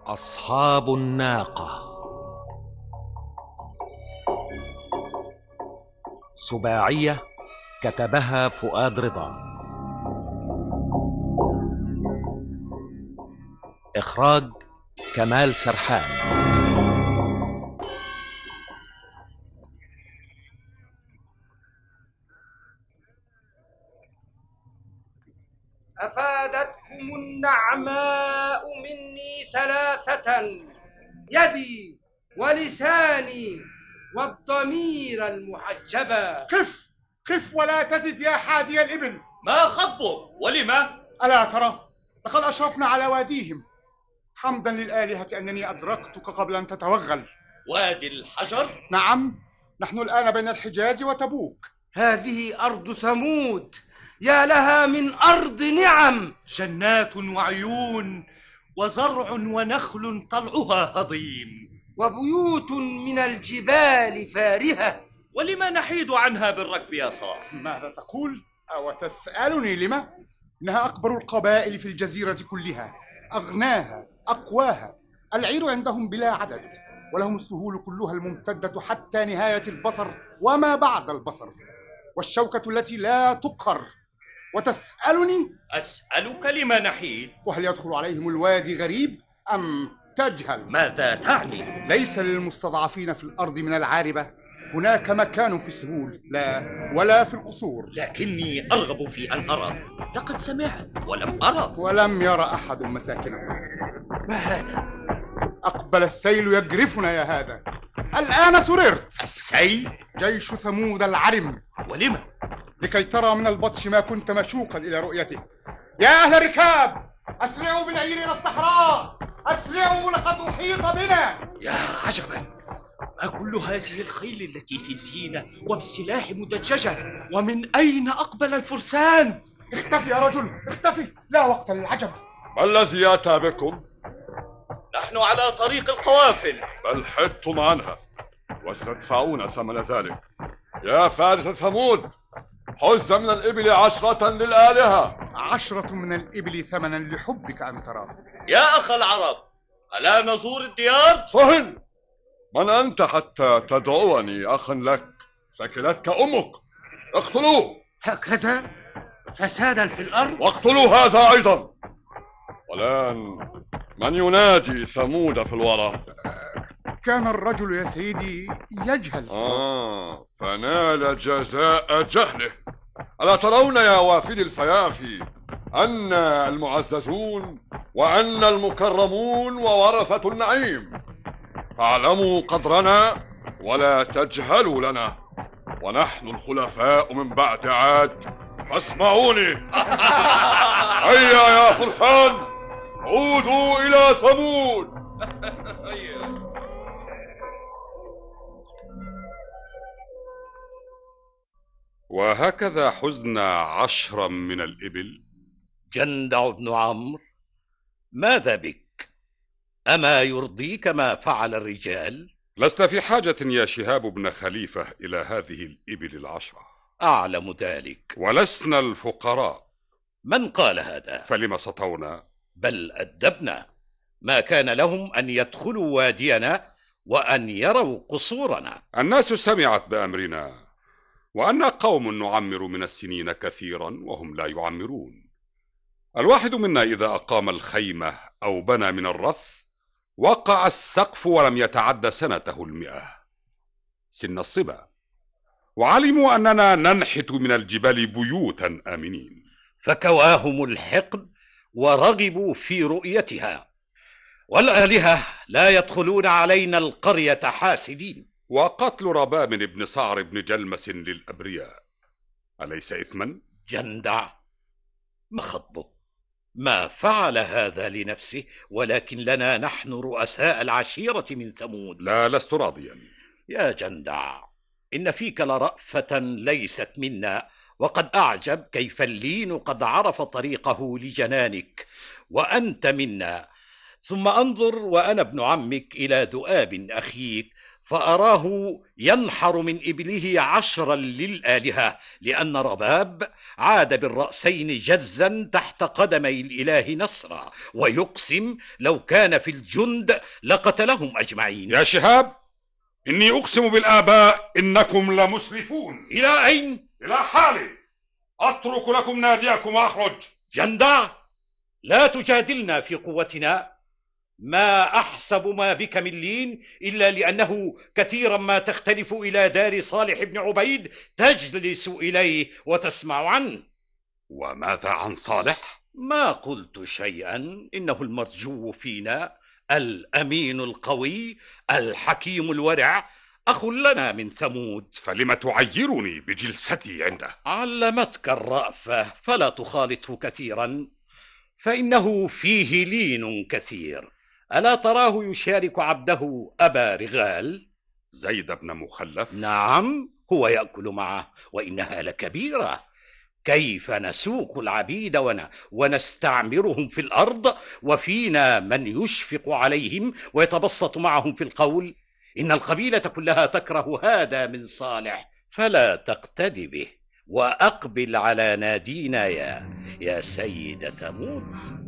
أصحاب الناقة. سباعية كتبها فؤاد رضا، إخراج كمال سرحان. أفادتكم النعماء مني ثلاثة: يدي ولساني والضمير المحجبا. قف ولا تزد يا حادي الإبل. ما خطبك ولما؟ ألا ترى لقد أشرفنا على واديهم. حمدا للآلهة أنني أدركتك قبل أن تتوغل. وادي الحجر؟ نعم، نحن الآن بين الحجاز وتبوك. هذه أرض ثمود، يا لها من أرض نعم، جنات وعيون وزرع ونخل طلعها هضيم، وبيوت من الجبال فارهة. ولما نحيد عنها بالركب يا صاح؟ ماذا تقول؟ أو تسألني لما؟ إنها أكبر القبائل في الجزيرة كلها، أغناها أقواها. العير عندهم بلا عدد، ولهم السهول كلها الممتدة حتى نهاية البصر وما بعد البصر، والشوكة التي لا تقهر. وتسألني؟ أسألك لما نحيد؟ وهل يدخل عليهم الوادي غريب أم تجهل؟ ماذا تعني؟ ليس للمستضعفين في الأرض من العاربة هناك مكان في السهول، لا ولا في القصور. لكني أرغب في أن أرى. لقد سمعت ولم أرى. ولم يرى أحد مساكنه. ما هذا؟ أقبل السيل يجرفنا يا هذا. الآن سررت. السيل؟ جيش ثمود العرم. ولما؟ لكي ترى من البطش ما كنت مشوقا إلى رؤيته. يا أهل الركاب، أسرعوا بالعير إلى الصحراء، أسرعوا لقد أحيط بنا. يا عجبا، ما كل هذه الخيل التي في زينة وبسلاح مدججة؟ ومن أين أقبل الفرسان؟ اختفي يا رجل، اختفي، لا وقت للعجب. ما الذي أتى بكم؟ نحن على طريق القوافل. بل حدتم عنها وستدفعون ثمن ذلك. يا فارس ثمود، حز من الإبل 10 للآلهة. 10 من الإبل ثمنا لحبك أن ترى. يا أخ العرب، ألا نزور الديار؟ صهل، من أنت حتى تدعوني أخا لك؟ ثكلتك أمك. اقتلوه. هكذا فسادا في الأرض؟ واقتلوا هذا أيضا. والآن من ينادي ثمود في الورى؟ كان الرجل يا سيدي يجهل. فنال جزاء جهله. ألا ترون يا وافد الفيافي أن المعززون وأن المكرمون وورثة النعيم؟ فاعلموا قدرنا ولا تجهلوا لنا، ونحن الخلفاء من بعد عاد، فاسمعوني. هيا يا فرسان، عودوا إلى ثمود. وهكذا حزنا 10 من الإبل. جندع بن عمرو، ماذا بك؟ أما يرضيك ما فعل الرجال؟ لست في حاجة يا شهاب بن خليفة إلى هذه الإبل 10. أعلم ذلك. ولسنا الفقراء. من قال هذا؟ فلما سطونا؟ بل أدبنا. ما كان لهم أن يدخلوا وادينا وأن يروا قصورنا. الناس سمعت بأمرنا، وأن قوم نعمر من السنين كثيرا وهم لا يعمرون. الواحد منا إذا أقام الخيمة أو بنى من الرث وقع السقف ولم يتعد سنته 100 سن الصبا، وعلموا أننا ننحت من الجبال بيوتا آمنين. فكواهم الحقد ورغبوا في رؤيتها، والآلهة لا يدخلون علينا القرية حاسدين. وقتل رباب بن صعر بن جلمس للأبرياء أليس إثما؟ جندع، ما خطبك؟ ما فعل هذا لنفسه، ولكن لنا نحن رؤساء العشيرة من ثمود. لا، لست راضيا يا جندع، إن فيك لرأفة ليست منا، وقد أعجب كيف اللين قد عرف طريقه لجنانك، وأنت منا. ثم أنظر وأنا ابن عمك إلى ذؤاب أخيك، فأراه ينحر من إبله 10 للآلهة، لأن رباب عاد بالرأسين جزا تحت قدمي الإله نصرا، ويقسم لو كان في الجند لقتلهم أجمعين. يا شهاب، إني أقسم بالآباء إنكم لمسرفون. إلى أين؟ إلى حالي، أترك لكم ناديكم وأخرج. جندع، لا تجادلنا في قوتنا. ما أحسب ما بك من لين إلا لأنه كثيرا ما تختلف إلى دار صالح بن عبيد تجلس إليه وتسمع عنه. وماذا عن صالح؟ ما قلت شيئا، إنه المرجو فينا، الأمين القوي الحكيم الورع، أخ لنا من ثمود. فلم تعيرني بجلستي عنده؟ علمتك الرأفة فلا تخالطه كثيرا، فإنه فيه لين كثير. ألا تراه يشارك عبده أبا رغال؟ زيد بن مخلف؟ نعم، هو يأكل معه، وإنها لكبيرة. كيف نسوق العبيد ونستعمرهم في الأرض وفينا من يشفق عليهم ويتبسط معهم في القول؟ إن القبيلة كلها تكره هذا من صالح، فلا تقتدي به، وأقبل على نادينا يا سيد ثمود.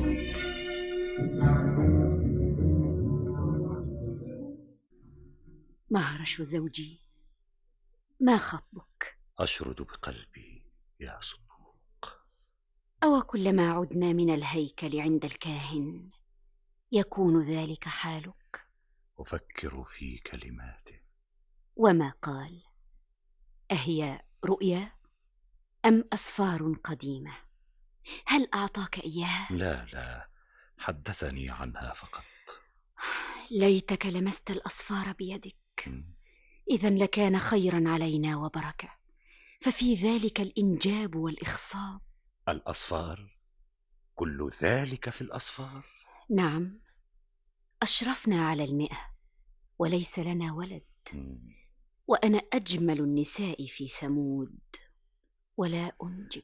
مهرش زوجي، ما خطبك؟ أشرد بقلبي يا صدوق. أو كلما عدنا من الهيكل عند الكاهن يكون ذلك حالك؟ أفكر في كلماته. وما قال؟ أهي رؤيا أم أسفار قديمة؟ هل أعطاك إياها؟ لا، حدثني عنها فقط. ليتك لمست الأصفار بيدك، إذن لكان خيرا علينا وبركة، ففي ذلك الإنجاب والإخصاب. الأصفار؟ كل ذلك في الأصفار؟ نعم، أشرفنا على 100 وليس لنا ولد، وأنا أجمل النساء في ثمود ولا أنجب.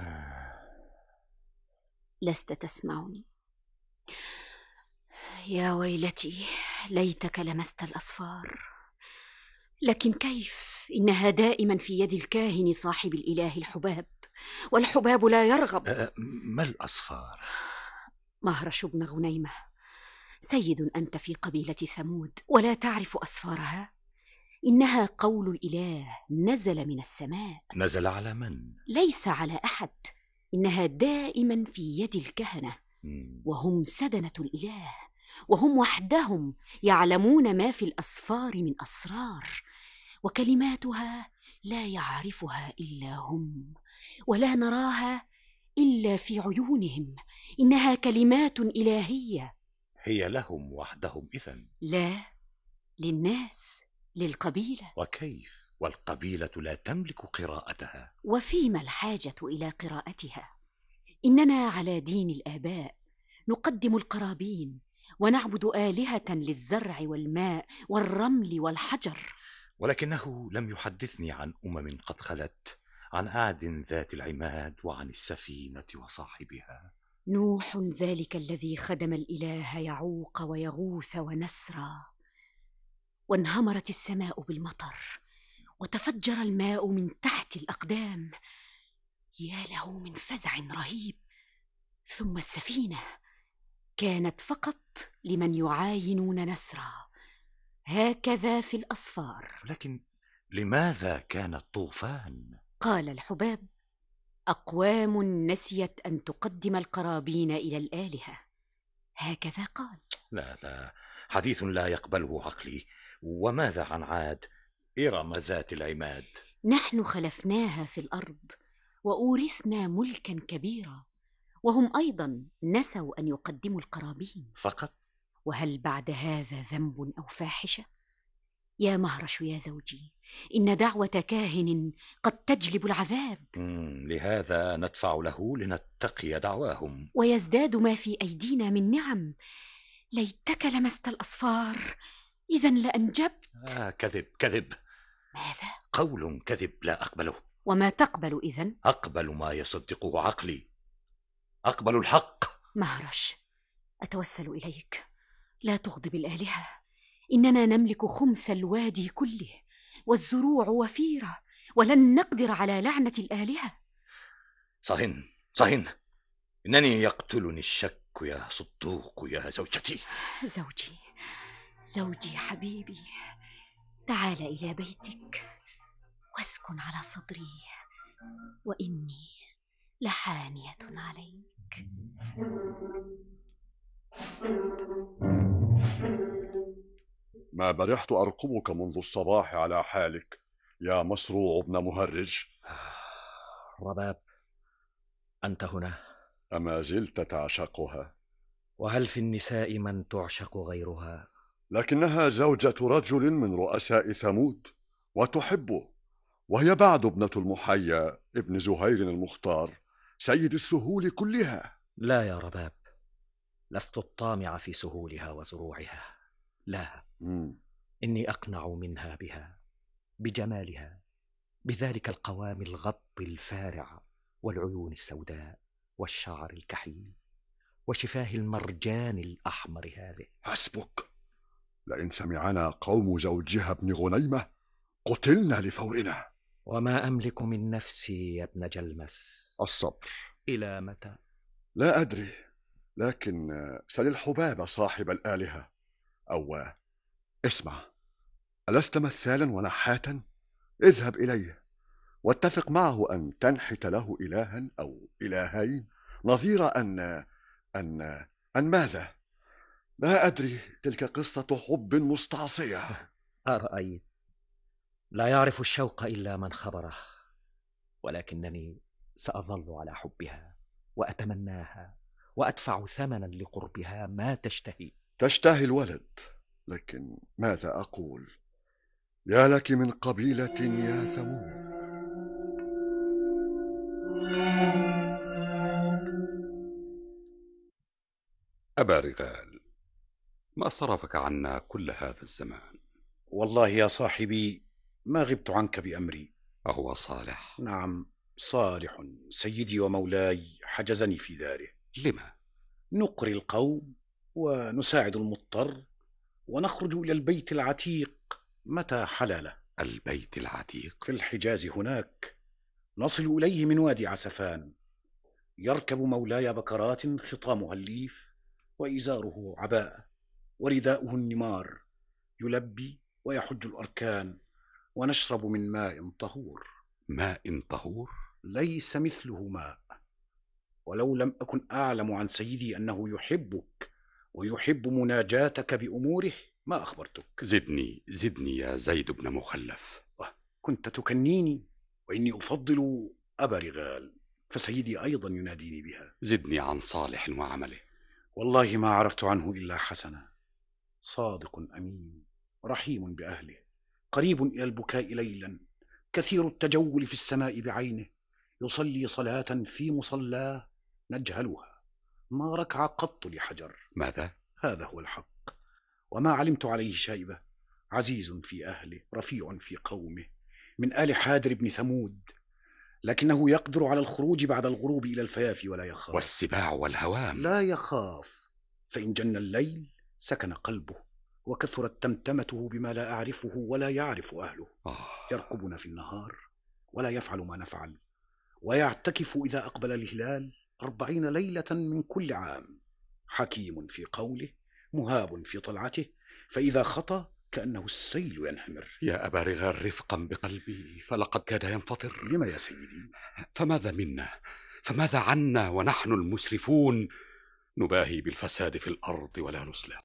لست تسمعني؟ يا ويلتي، ليتك لمست الأصفار. لكن كيف؟ إنها دائما في يد الكاهن صاحب الإله الحباب، والحباب لا يرغب. ما الأصفار؟ مهرش بن غنيمة، سيد أنت في قبيلة ثمود ولا تعرف أصفارها؟ إنها قول الإله نزل من السماء. نزل على من؟ ليس على أحد، إنها دائما في يد الكهنة، وهم سدنة الإله، وهم وحدهم يعلمون ما في الأصفار من أسرار، وكلماتها لا يعرفها إلا هم، ولا نراها إلا في عيونهم. إنها كلمات إلهية. هي لهم وحدهم إذن؟ لا، للناس، للقبيلة. وكيف والقبيلة لا تملك قراءتها؟ وفيما الحاجة إلى قراءتها؟ إننا على دين الآباء، نقدم القرابين ونعبد آلهة للزرع والماء والرمل والحجر. ولكنه لم يحدثني عن قد خلت، عن عاد ذات العماد وعن السفينة وصاحبها. نوح ذلك الذي خدم الإله يعوق ويغوث ونسرا، وانهمرت السماء بالمطر وتفجر الماء من تحت الأقدام. يا له من فزع رهيب. ثم السفينة كانت فقط لمن يعاينون نسرا، هكذا في الأصفار. لكن لماذا كان الطوفان؟ قال الحباب: أقوام نسيت أن تقدم القرابين إلى الآلهة، هكذا قال. لا، حديث لا يقبله عقلي. وماذا عن عاد، إرم ذات العماد؟ نحن خلفناها في الأرض وأورثنا ملكا كبيرا، وهم أيضا نسوا أن يقدموا القرابين فقط. وهل بعد هذا ذنب أو فاحشة؟ يا مهرش يا زوجي، إن دعوة كاهن قد تجلب العذاب. لهذا ندفع له لنتقي دعواهم، ويزداد ما في أيدينا من نعم. ليتك لمست الأصفار، إذن لأنجبت. كذب. ماذا؟ قول كذب لا أقبله. وما تقبل إذن؟ أقبل ما يصدقه عقلي، أقبل الحق. مهرش، أتوسل إليك، لا تغضب الآلهة، إننا نملك خمس الوادي كله، والزروع وفيرة، ولن نقدر على لعنة الآلهة. صهن، إنني يقتلني الشك يا صدوق يا زوجتي. زوجي حبيبي، تعال إلى بيتك واسكن على صدري، وإني لحانية عليك. ما برحت أرقبك منذ الصباح على حالك يا مصروع ابن مهرج. رباب، أنت هنا؟ أما زلت تعشقها؟ وهل في النساء من تعشق غيرها؟ لكنها زوجة رجل من رؤساء ثمود وتحبه، وهي بعد ابنة المحيا ابن زهير المختار سيد السهول كلها. لا يا رباب، لست الطامع في سهولها وزروعها، لا. إني أقنع منها بها، بجمالها، بذلك القوام الغط الفارع، والعيون السوداء، والشعر الكحيل، وشفاه المرجان الأحمر هذه. حسبك، لئن سمعنا قوم زوجها ابن غنيمة قتلنا لفورنا. وما أملك من نفسي يا ابن جلمس. الصبر. إلى متى؟ لا أدري، لكن سل الحباب صاحب الآلهة. أو اسمع، ألست مثالا ونحاتا؟ اذهب إليه واتفق معه أن تنحت له إلها أو إلهين نظير أن ماذا؟ لا أدري، تلك قصة حب مستعصية. أرأيت، لا يعرف الشوق إلا من خبره، ولكنني سأظل على حبها وأتمناها، وأدفع ثمنا لقربها ما تشتهي. تشتهي الولد، لكن ماذا أقول؟ يا لك من قبيلة يا ثمود. أبا رغال، ما صرفك عنا كل هذا الزمان؟ والله يا صاحبي ما غبت عنك بأمري. أهو صالح؟ نعم، صالح سيدي ومولاي حجزني في داره. لما؟ نقري القوم ونساعد المضطر، ونخرج إلى البيت العتيق متى حلال. البيت العتيق؟ في الحجاز هناك، نصل إليه من وادي عسفان. يركب مولاي بكرات خطامها الليف، وإزاره عباءة، ورداؤه النمار، يلبي ويحج الأركان، ونشرب من ماء طهور. ماء طهور؟ ليس مثله ماء. ولو لم أكن أعلم عن سيدي أنه يحبك ويحب مناجاتك بأموره ما أخبرتك. زدني يا زيد بن مخلف. كنت تكنيني، وإني أفضل أبا رغال، فسيدي أيضا يناديني بها. زدني عن صالح وعمله. والله ما عرفت عنه إلا حسنا، صادق أمين، رحيم بأهله، قريب إلى البكاء ليلا، كثير التجول في السماء بعينه، يصلي صلاة في مصلاه نجهلها، ما ركع قط لحجر. ماذا؟ هذا هو الحق، وما علمت عليه شيبة. عزيز في أهله، رفيع في قومه، من آل حادر بن ثمود، لكنه يقدر على الخروج بعد الغروب إلى الفيافي ولا يخاف. والسباع والهوام؟ لا يخاف، فإن جن الليل سكن قلبه، وكثرت تمتمته بما لا أعرفه ولا يعرف أهله. يرقبنا في النهار ولا يفعل ما نفعل، ويعتكف إذا أقبل الهلال 40 ليلة من كل عام. حكيم في قوله، مهاب في طلعته، فإذا خطى كأنه السيل ينهمر. يا أبا رغال، رفقا بقلبي، فلقد كاد ينفطر. لما يا سيدي؟ فماذا منا؟ فماذا عنا ونحن المسرفون نباهي بالفساد في الأرض ولا نصلح؟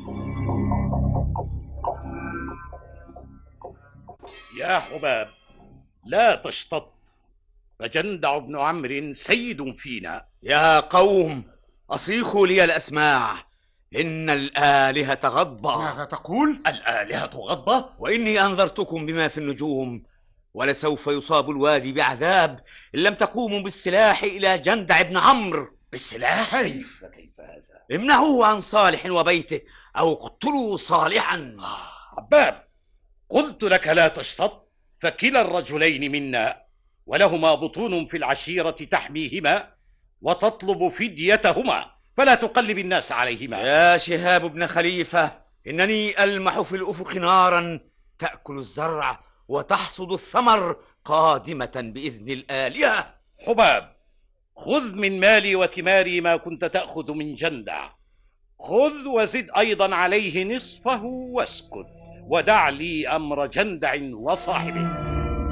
يا حباب، لا تشطط، فجندع بن عمرو سيد فينا. يا قوم، أصيخوا لي الأسماع، إن الآلهة غضبة. ماذا تقول؟ الآلهة غضبة، وإني أنذرتكم بما في النجوم، ولسوف يصاب الوادي بعذاب إن لم تقوموا بالسلاح إلى جندع بن عمرو. بالسلاح؟ كيف هذا؟ امنعوه عن صالح وبيته، أو اقتلوا صالحا. حباب، قلت لك لا تشطط، فكلا الرجلين منا، ولهما بطون في العشيرة تحميهما وتطلب فديتهما، فلا تقلب الناس عليهما. يا شهاب بن خليفة، إنني ألمح في الأفق نارا تأكل الزرع وتحصد الثمر قادمة بإذن الآلهة. حباب، خذ من مالي وثماري ما كنت تأخذ من جندع، خذ وزد أيضا عليه نصفه واسكت، ودع لي أمر جندع وصاحبه.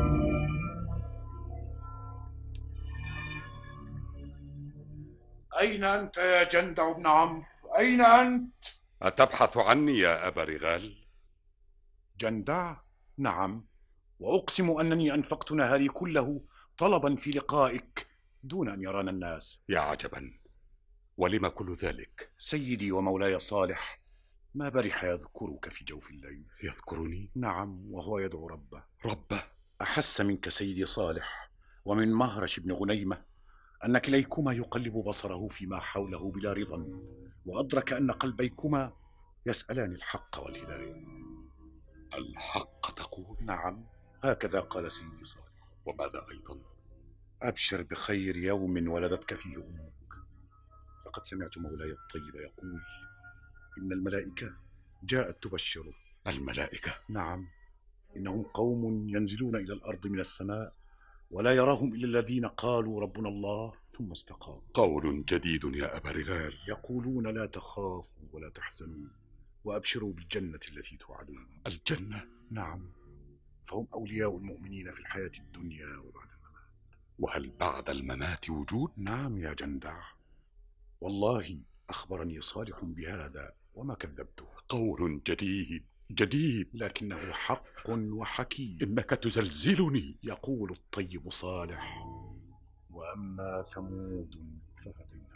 أين أنت يا جندع بن عمرو؟ أين أنت؟ أتبحث عني يا أبا رغال؟ جندع؟ نعم، وأقسم أنني أنفقت نهاري كله طلبا في لقائك دون أن يرانا الناس. يا عجبا، ولم كل ذلك؟ سيدي ومولاي صالح ما برح يذكرك في جوف الليل. يذكرني؟ نعم، وهو يدعو ربه. ربه؟ أحس منك سيدي صالح ومن مهرش بن غنيمة أن كليكما يقلب بصره فيما حوله بلا رضا، وأدرك أن قلبيكما يسألان الحق والهداية. الحق تقول؟ نعم، هكذا قال سيدي صالح. وماذا أيضا؟ أبشر بخير يوم ولدتك فيه أمك. لقد سمعت مولاي الطيب يقول إن الملائكة جاءت تبشره. الملائكة؟ نعم، إنهم قوم ينزلون إلى الأرض من السماء ولا يراهم إلا الذين قالوا ربنا الله ثم استقاموا. قول جديد يا أبا رغال. يقولون لا تخافوا ولا تحزنوا وأبشروا بالجنة التي توعدون. الجنة؟ نعم، فهم أولياء المؤمنين في الحياة الدنيا وبعد الممات. وهل بعد الممات وجود؟ نعم يا جندع، والله أخبرني صالح بهذا وما كذبته. قول جديد لكنه حق وحكيم. إنك تزلزلني. يقول الطيب صالح: وأما ثمود فهدينا.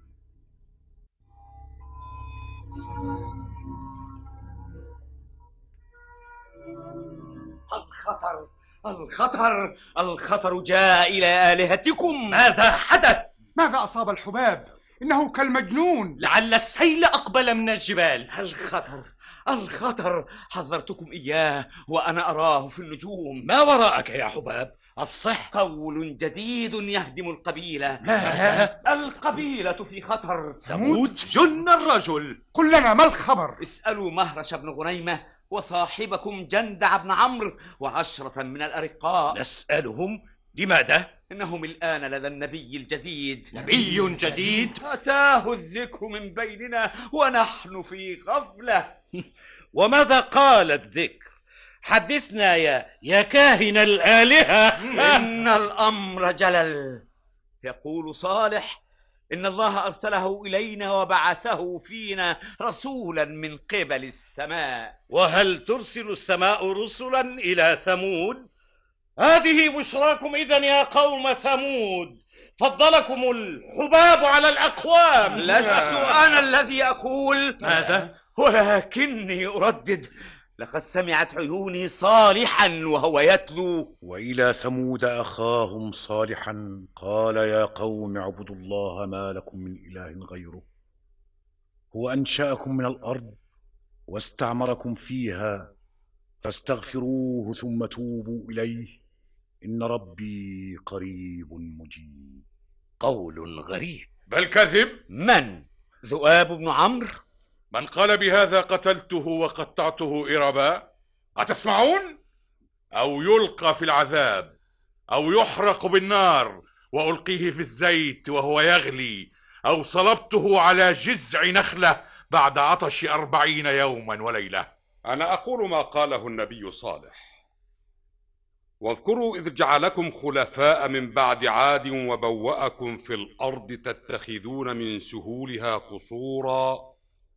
الخطر جاء إلى آلهتكم. ماذا حدث؟ ماذا أصاب الحباب؟ إنه كالمجنون. لعل السيل أقبل من الجبال. الخطر حذرتكم إياه وأنا أراه في النجوم. ما وراءك يا حباب؟ أفصح. قول جديد يهدم القبيلة. ماذا؟ القبيلة في خطر. ثمود؟ جن الرجل. قل لنا ما الخبر؟ اسألوا مهرش بن غنيمة وصاحبكم جندع بن عمرو و10 من الأرقاء. نسألهم لماذا؟ إنهم الآن لدى النبي الجديد. نبي جديد؟ أتاه الذكر من بيننا ونحن في غفلة. وماذا قال الذكر؟ حدثنا يا كاهن الآلهة. إن الأمر جلل. يقول صالح إن الله أرسله إلينا وبعثه فينا رسولا من قبل السماء. وهل ترسل السماء رسلا إلى ثمود؟ هذه بشراكم إذن يا قوم ثمود. فضلكم الحباب على الأقوام. لست أنا الذي أقول. ماذا؟ ولكني أردد. لقد سمعت عيوني صالحا وهو يتلو: وإلى ثمود أخاهم صالحا قال يا قوم اعبدوا الله ما لكم من إله غيره، هو أنشأكم من الأرض واستعمركم فيها فاستغفروه ثم توبوا إليه إن ربي قريب مجيب. قول غريب. بل كذب. من؟ ذؤاب بن عمرو؟ من قال بهذا قتلته وقطعته إربا. أتسمعون؟ أو يلقى في العذاب أو يحرق بالنار وألقيه في الزيت وهو يغلي، أو صلبته على جذع نخلة بعد عطش 40 يوما وليلة. أنا أقول ما قاله النبي صالح: واذكروا إذ جعلكم خلفاء من بعد عاد وبوأكم في الأرض تتخذون من سهولها قصورا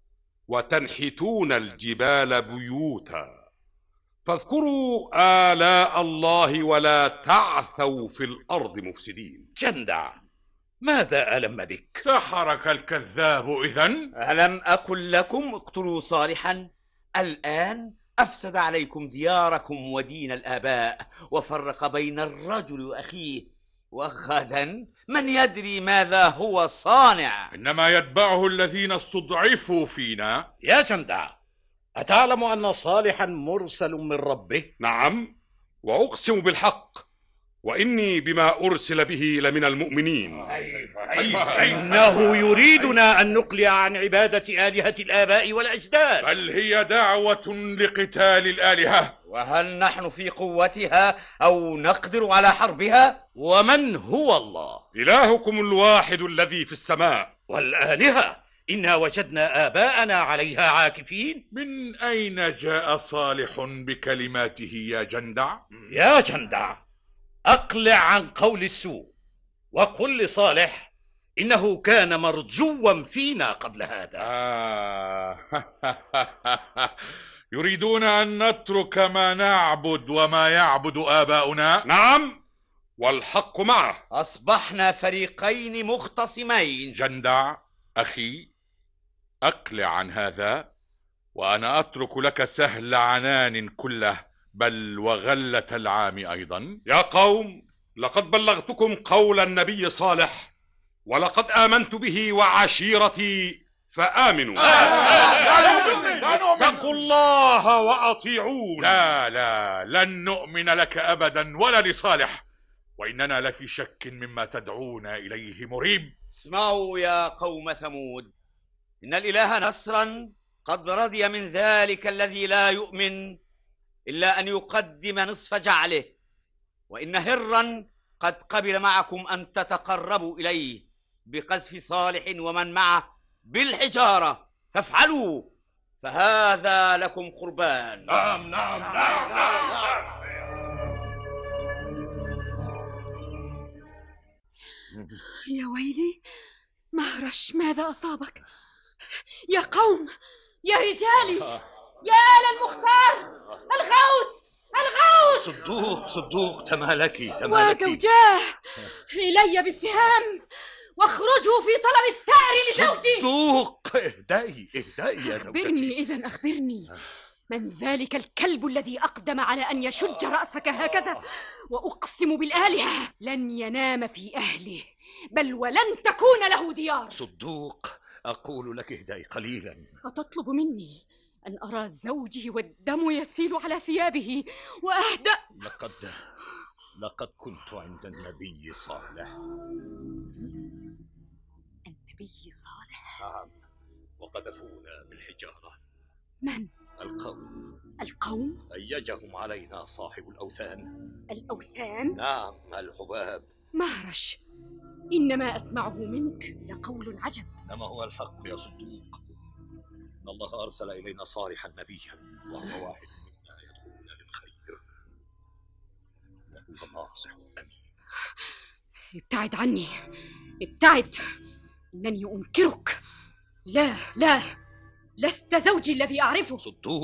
وتنحتون الجبال بيوتا فاذكروا آلاء الله ولا تعثوا في الأرض مفسدين. جندع، ماذا ألم بك؟ سحرك الكذاب إذن؟ ألم أقل لكم اقتلوا صالحا؟ الآن أفسد عليكم دياركم ودين الآباء وفرق بين الرجل وأخيه، وغدا من يدري ماذا هو صانع. إنما يتبعه الذين استضعفوا فينا. يا جندع، أتعلم أن صالحا مرسل من ربه؟ نعم، وأقسم بالحق وإني بما أرسل به لمن المؤمنين. إنه يريدنا أن نقلع عن عبادة آلهة الآباء والأجداد، بل هي دعوة لقتال الآلهة. وهل نحن في قوتها أو نقدر على حربها؟ ومن هو الله؟ إلهكم الواحد الذي في السماء. والآلهة إنا وجدنا آباءنا عليها عاكفين. من أين جاء صالح بكلماته يا جندع؟ يا جندع، أقلع عن قول السوء وقل لصالح إنه كان مرجوا فينا قبل هذا. يريدون أن نترك ما نعبد وما يعبد آباؤنا؟ نعم، والحق معه. أصبحنا فريقين مختصمين. جندع أخي، أقلع عن هذا وأنا أترك لك سهل عنان كله، بل وغلة العام أيضا. يا قوم، لقد بلغتكم قول النبي صالح، ولقد آمنت به وعشيرتي فآمنوا. اتقوا الله وأطيعون. لا لن نؤمن لك أبدا ولا لصالح، وإننا لفي شك مما تدعونا إليه مريب. اسمعوا يا قوم ثمود، إن الإله نصرا قد رضي من ذلك الذي لا يؤمن إلا أن يقدم نصف جعله، وإن هرا قد قبل معكم أن تتقربوا إليه بقذف صالح ومن معه بالحجارة، فافعلوا فهذا لكم قربان. نعم. يا ويلي مهرش، ماذا أصابك؟ يا قوم، يا رجالي، يا آل المختار، الغوث. صدوق تمالكي. وزوجاه إلي بالسهام، واخرجوا في طلب الثأر لزوجي. صدوق، اهدئي يا زوجتي. أخبرني من ذلك الكلب الذي أقدم على أن يشج رأسك هكذا؟ وأقسم بالآلهة لن ينام في أهله، بل ولن تكون له ديار. صدوق، أقول لك اهدئي قليلا. أتطلب مني أن أرى زوجي والدم يسيل على ثيابه وأهدأ؟ لقد كنت عند النبي صالح. النبي صالح؟ نعم، وقذفونا بالحجارة. من؟ القوم؟ هيجهم علينا صاحب الأوثان. الأوثان؟ نعم، الحباب. مهرش، إنما أسمعه منك لقول عجب. إنما هو الحق يا صدوق. إن الله أرسل إلينا صالحا نبيا، وهو واحد منا يدعونا للخير، وهو ناصح أمين. ابتعد عني، ابتعد، إنني أنكرك. لا لست زوجي الذي أعرفه.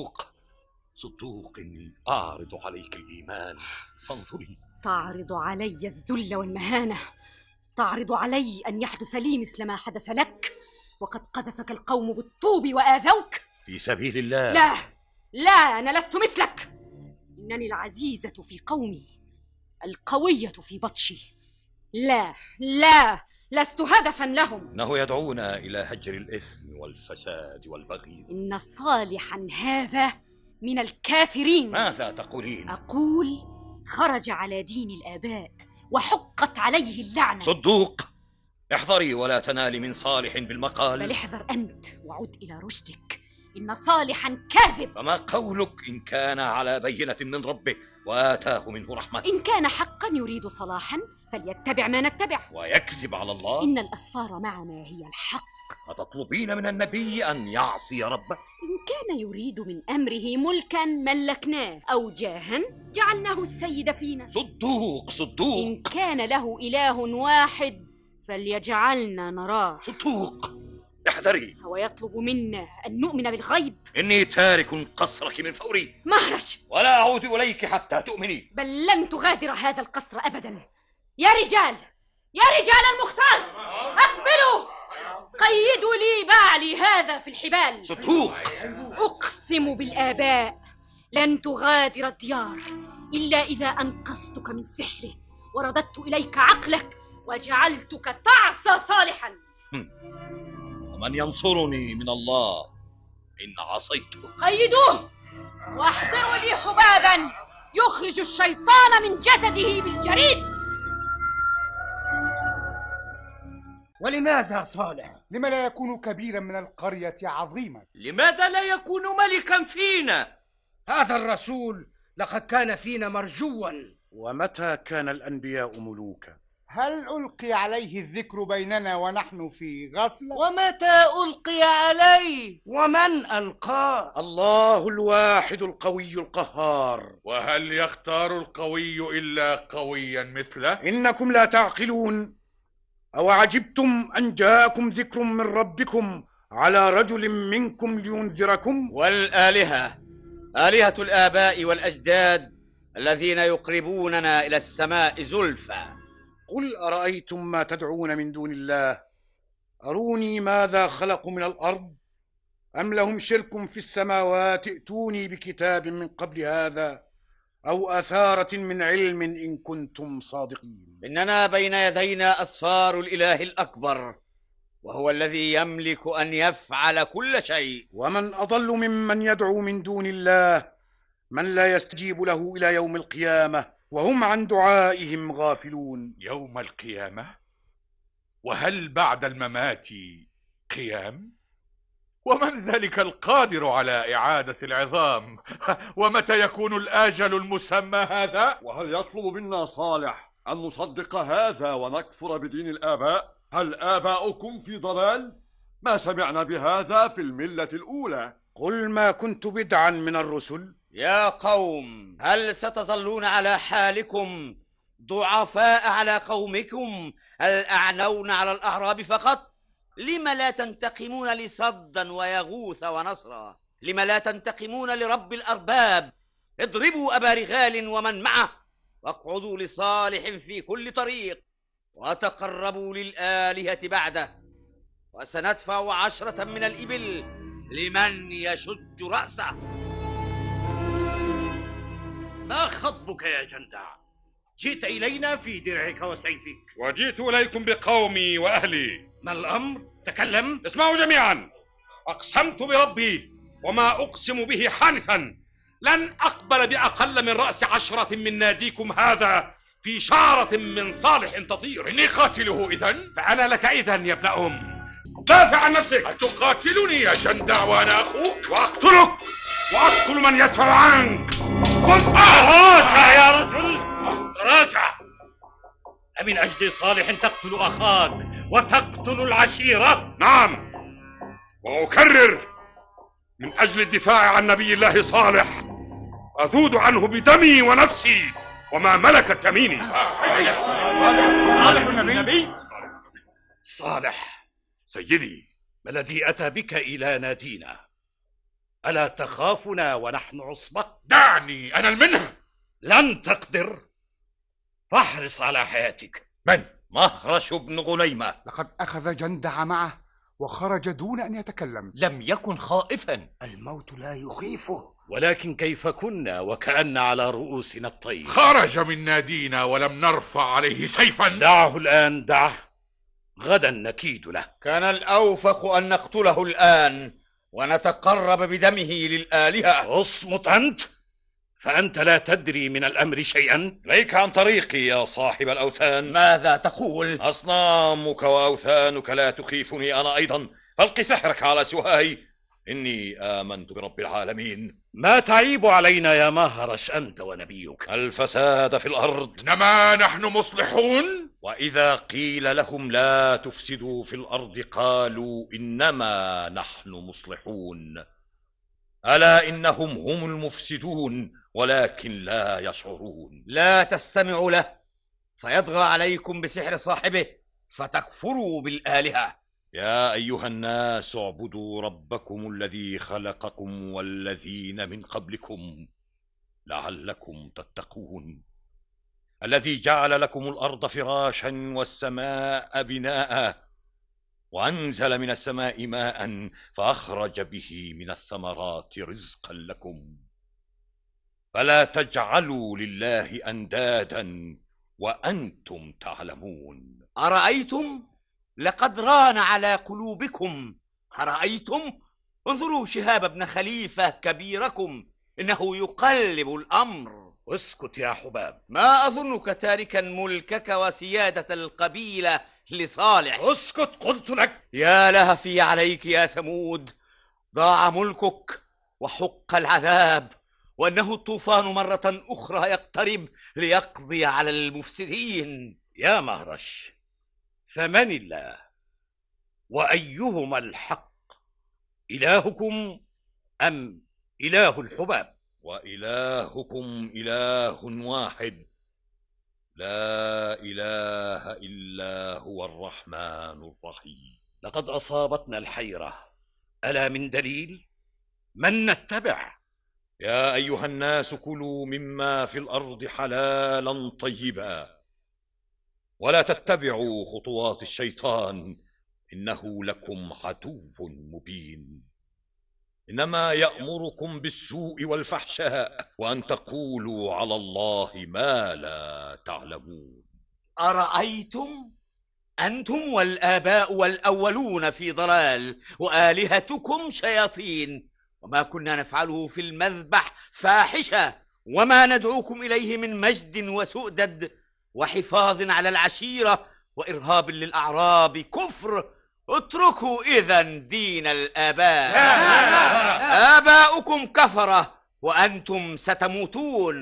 صدوق، إني أعرض عليك الإيمان، فانظري. تعرض علي الذل والمهانة، تعرض علي أن يحدث لي مثل ما حدث لك، وقد قذفك القوم بالطوب وآذوك في سبيل الله. لا أنا لست مثلك. إنني العزيزة في قومي، القوية في بطشي. لا لست هدفا لهم. إنه يدعونا إلى هجر الإثم والفساد والبغي. إن صالحا هذا من الكافرين. ماذا تقولين؟ أقول خرج على دين الآباء وحقت عليه اللعنة. صدوق، احذري ولا تنالي من صالح بالمقال. بل احذر أنت وعد إلى رشدك، إن صالحا كاذب. فما قولك إن كان على بينة من ربه وآتاه منه رحمة؟ إن كان حقا يريد صلاحا فليتبع ما نتبع، ويكذب على الله. إن الأسفار مع ما هي الحق. أتطلبين من النبي أن يعصي ربه؟ إن كان يريد من أمره ملكا ملكناه، أو جاها جعلناه السيد فينا. صدوق. إن كان له إله واحد فليجعلنا نراه. صدوق، احذري. هو يطلب منا أن نؤمن بالغيب. إني تارك قصرك من فوري. مهرش، ولا أعود إليك حتى تؤمني. بل لن تغادر هذا القصر أبدا. يا رجال المختار، أقبلوا، قيدوا لي بعلي هذا في الحبال. صدوق، أقسم بالآباء لن تغادر الديار إلا إذا أنقذتك من سحره، ورددت إليك عقلك، وجعلتك تعصى صالحا. ومن ينصرني من الله إن عصيته؟ قيدوه واحضروا لي حبابا يخرج الشيطان من جسده بالجريد. ولماذا صالح؟ لما لا يكون كبيرا من القرية عظيما؟ لماذا لا يكون ملكا فينا؟ هذا الرسول لقد كان فينا مرجوا. ومتى كان الأنبياء ملوكا؟ هل ألقي عليه الذكر بيننا ونحن في غفلة؟ ومتى ألقي عليه؟ ومن ألقاه؟ الله الواحد القوي القهار. وهل يختار القوي إلا قويا مثله؟ إنكم لا تعقلون. أو عجبتم أن جاءكم ذكر من ربكم على رجل منكم لينذركم؟ والآلهة، آلهة الآباء والأجداد الذين يقربوننا إلى السماء زلفى. قل أرأيتم ما تدعون من دون الله أروني ماذا خلقوا من الأرض أم لهم شرك في السماوات ائتوني بكتاب من قبل هذا أو أثارة من علم إن كنتم صادقين. إننا بين يدينا أسفار الإله الأكبر، وهو الذي يملك أن يفعل كل شيء. ومن أضل ممن يدعو من دون الله من لا يستجيب له إلى يوم القيامة وهم عن دعائهم غافلون. يوم القيامة؟ وهل بعد الممات قيام؟ ومن ذلك القادر على إعادة العظام؟ ومتى يكون الآجل المسمى هذا؟ وهل يطلب منا صالح أن نصدق هذا ونكفر بدين الآباء؟ هل آباؤكم في ضلال؟ ما سمعنا بهذا في الملة الأولى. قل ما كنت بدعا من الرسل. يا قوم، هل ستظلون على حالكم ضعفاء على قومكم الأعنون على الأعراب فقط؟ لم لا تنتقمون لصدا ويغوث ونصرا؟ لم لا تنتقمون لرب الأرباب؟ اضربوا أبا رغال ومن معه، واقعدوا لصالح في كل طريق، وتقربوا للآلهة بعده، وسندفع 10 من الإبل لمن يشج رأسه. ما خطبك يا جندع؟ جئت إلينا في درعك وسيفك. وجئت إليكم بقومي وأهلي. ما الأمر؟ تكلم. اسمعوا جميعا، أقسمت بربي وما أقسم به حانثا لن أقبل بأقل من رأس 10 من ناديكم هذا في شعرة من صالح تطير. إني قاتله إذن؟ فأنا لك إذن يا ابن أم. دافع عن نفسك. أتقاتلني يا جندع وأنا أخوك؟ وأقتلك وأقتل من يدفع عنك. تراجع يا رجل، تراجع. أمن أجل صالح تقتل أخاك وتقتل العشيرة؟ نعم، وأكرر، من أجل الدفاع عن نبي الله صالح أذود عنه بدمي ونفسي وما ملكت يميني. صالح النبي. صالح سيدي، ما الذي أتى بك إلى نادينا؟ ألا تخافنا ونحن عصبة؟ دعني، أنا المنه. لن تقدر، فاحرص على حياتك. من؟ مهرش بن غنيمة. لقد أخذ جندع معه وخرج دون أن يتكلم. لم يكن خائفا. الموت لا يخيفه. ولكن كيف كنا وكأن على رؤوسنا الطير؟ خرج من نادينا ولم نرفع عليه سيفا. دعه الآن، دعه، غدا نكيد له. كان الأوفق أن نقتله الآن ونتقرب بدمه للآلهة. اصمت أنت، فأنت لا تدري من الأمر شيئا. ليك عن طريقي يا صاحب الأوثان. ماذا تقول؟ أصنامك وأوثانك لا تخيفني أنا أيضا، فالق سحرك على سهاي، إني آمنت برب العالمين. ما تعيب علينا يا مهرش أنت ونبيك؟ الفساد في الأرض. إنما نحن مصلحون. وإذا قيل لهم لا تفسدوا في الأرض قالوا إنما نحن مصلحون، ألا إنهم هم المفسدون ولكن لا يشعرون. لا تستمعوا له فيطغى عليكم بسحر صاحبه فتكفروا بالآلهة. يا أيها الناس اعبدوا ربكم الذي خلقكم والذين من قبلكم لعلكم تتقون، الذي جعل لكم الأرض فراشا والسماء بناء وأنزل من السماء ماء فأخرج به من الثمرات رزقا لكم، فلا تجعلوا لله أندادا وأنتم تعلمون. أرأيتم؟ لقد ران على قلوبكم. أرأيتم؟ انظروا شهاب بن خليفة كبيركم، إنه يقلب الأمر. اسكت يا حباب. ما أظنك تاركا ملكك وسيادة القبيلة لصالح. اسكت قلت لك. يا لهفي عليك يا ثمود، ضاع ملكك وحق العذاب، وأنه الطوفان مرة أخرى يقترب ليقضي على المفسدين. يا مهرش، فمن الله وأيهما الحق، إلهكم أم إله الحباب؟ وإلهكم إله واحد، لا إله إلا هو الرحمن الرحيم. لقد أصابتنا الحيرة، ألا من دليل؟ من نتبع؟ يا أيها الناس كلوا مما في الأرض حلالا طيبا، ولا تتبعوا خطوات الشيطان إنه لكم عدو مبين. إنما يأمركم بالسوء والفحشاء وأن تقولوا على الله ما لا تعلمون. أرأيتم أنتم والآباء والأولون في ضلال، وآلهتكم شياطين، وما كنا نفعله في المذبح فاحشة، وما ندعوكم إليه من مجد وسؤدد وحفاظ على العشيرة وإرهاب للأعراب كفر. اتركوا إذن دين الآباء. آباؤكم كفرة وأنتم ستموتون.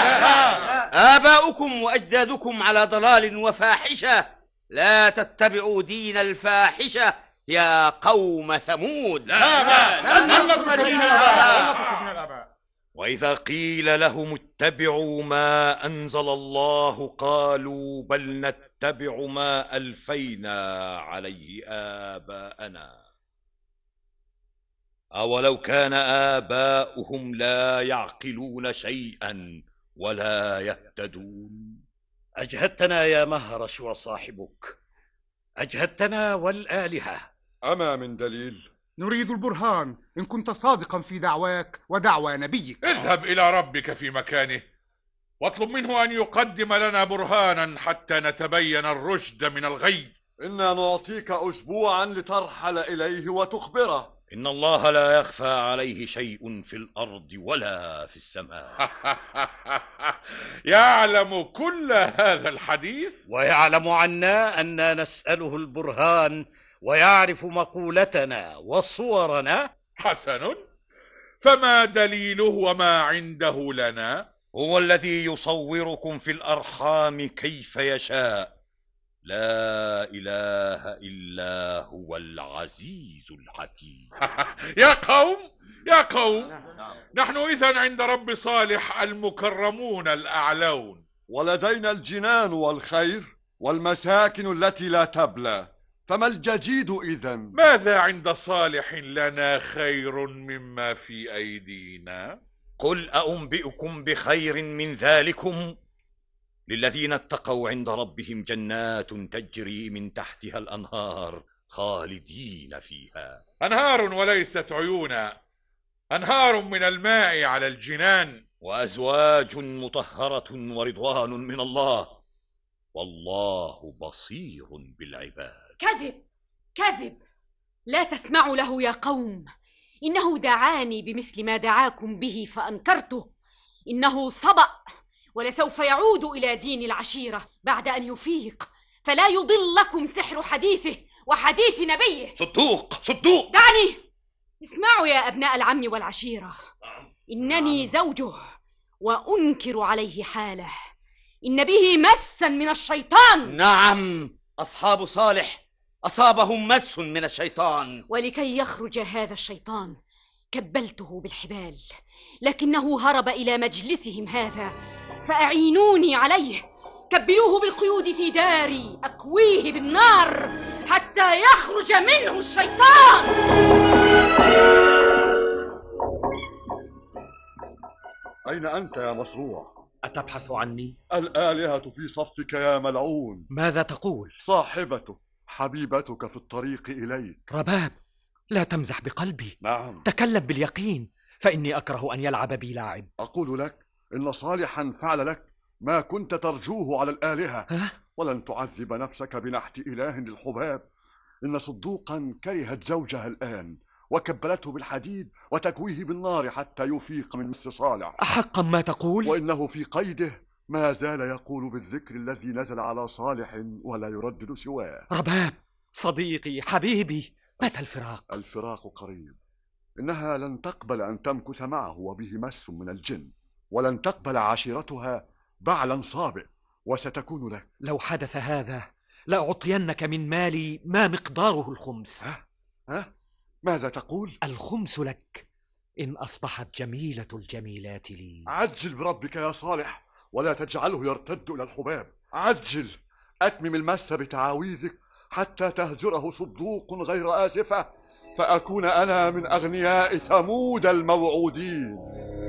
آباؤكم وأجدادكم على ضلال وفاحشة، لا تتبعوا دين الفاحشة يا قوم ثمود. لن نترك دين الآباء. وإذا قيل لهم اتبعوا ما أنزل الله قالوا بل نتبع ما ألفينا عليه آباءنا، أولو كان آباؤهم لا يعقلون شيئا ولا يهتدون. أجهدتنا يا مهرش وصاحبك، أجهدتنا والآلهة. أما من دليل؟ نريد البرهان إن كنت صادقا في دعواك ودعوى نبيك. اذهب إلى ربك في مكانه واطلب منه أن يقدم لنا برهانا حتى نتبين الرشد من الغي. إنا نعطيك أسبوعا لترحل إليه وتخبره. إن الله لا يخفى عليه شيء في الأرض ولا في السماء. يعلم كل هذا الحديث ويعلم عنا أننا نسأله البرهان، ويعرف مقولتنا وصورنا. حسن، فما دليله وما عنده لنا؟ هو الذي يصوركم في الأرحام كيف يشاء، لا إله إلا هو العزيز الحكيم. يا قوم، نحن إذن عند رب صالح المكرمون الأعلون، ولدينا الجنان والخير والمساكن التي لا تبلى، فما الجديد إذن؟ ماذا عند صالح لنا خير مما في أيدينا؟ قل أأنبئكم بخير من ذلكم؟ للذين اتقوا عند ربهم جنات تجري من تحتها الأنهار خالدين فيها. أنهار وليست عيونا، أنهار من الماء على الجنان، وأزواج مطهرة ورضوان من الله، والله بصير بالعباد. كذب كذب، لا تسمعوا له يا قوم، إنه دعاني بمثل ما دعاكم به فأنكرته. إنه صبأ ولسوف يعود إلى دين العشيرة بعد أن يفيق، فلا يضلكم سحر حديثه وحديث نبيه. صدوق دعني. اسمعوا يا أبناء العم والعشيرة، إنني زوجه وأنكر عليه حاله، إن به مسا من الشيطان. نعم، أصحاب صالح أصابهم مس من الشيطان، ولكي يخرج هذا الشيطان كبلته بالحبال، لكنه هرب إلى مجلسهم هذا، فأعينوني عليه. كبلوه بالقيود في داري، أكويه بالنار حتى يخرج منه الشيطان. أين أنت يا مصروع؟ أتبحث عني؟ الآلهة في صفك يا ملعون. ماذا تقول؟ صاحبتك حبيبتك في الطريق إليك. رباب، لا تمزح بقلبي. نعم، تكلم باليقين، فإني أكره أن يلعب بي لاعب. أقول لك إن صالحا فعل لك ما كنت ترجوه على الآلهة. ولن تعذب نفسك بنحت إله للحباب. إن صدوقا كرهت زوجها الآن وكبلته بالحديد وتكويه بالنار حتى يفيق من مس صالح. أحقا ما تقول؟ وإنه في قيده ما زال يقول بالذكر الذي نزل على صالح ولا يردد سواه. رباب صديقي حبيبي، متى الفراق؟ الفراق قريب. إنها لن تقبل أن تمكث معه وبه مس من الجن، ولن تقبل عشيرتها بعلا صابئ، وستكون لك. لو حدث هذا لأعطينك من مالي ما مقداره الخمس. ها؟ ماذا تقول؟ الخمس لك إن أصبحت جميلة الجميلات لي. عجل بربك يا صالح، ولا تجعله يرتد إلى الحباب. عجل، أتمم المس بتعاويذك حتى تهجره صدوق غير آسفة، فأكون أنا من أغنياء ثمود الموعودين.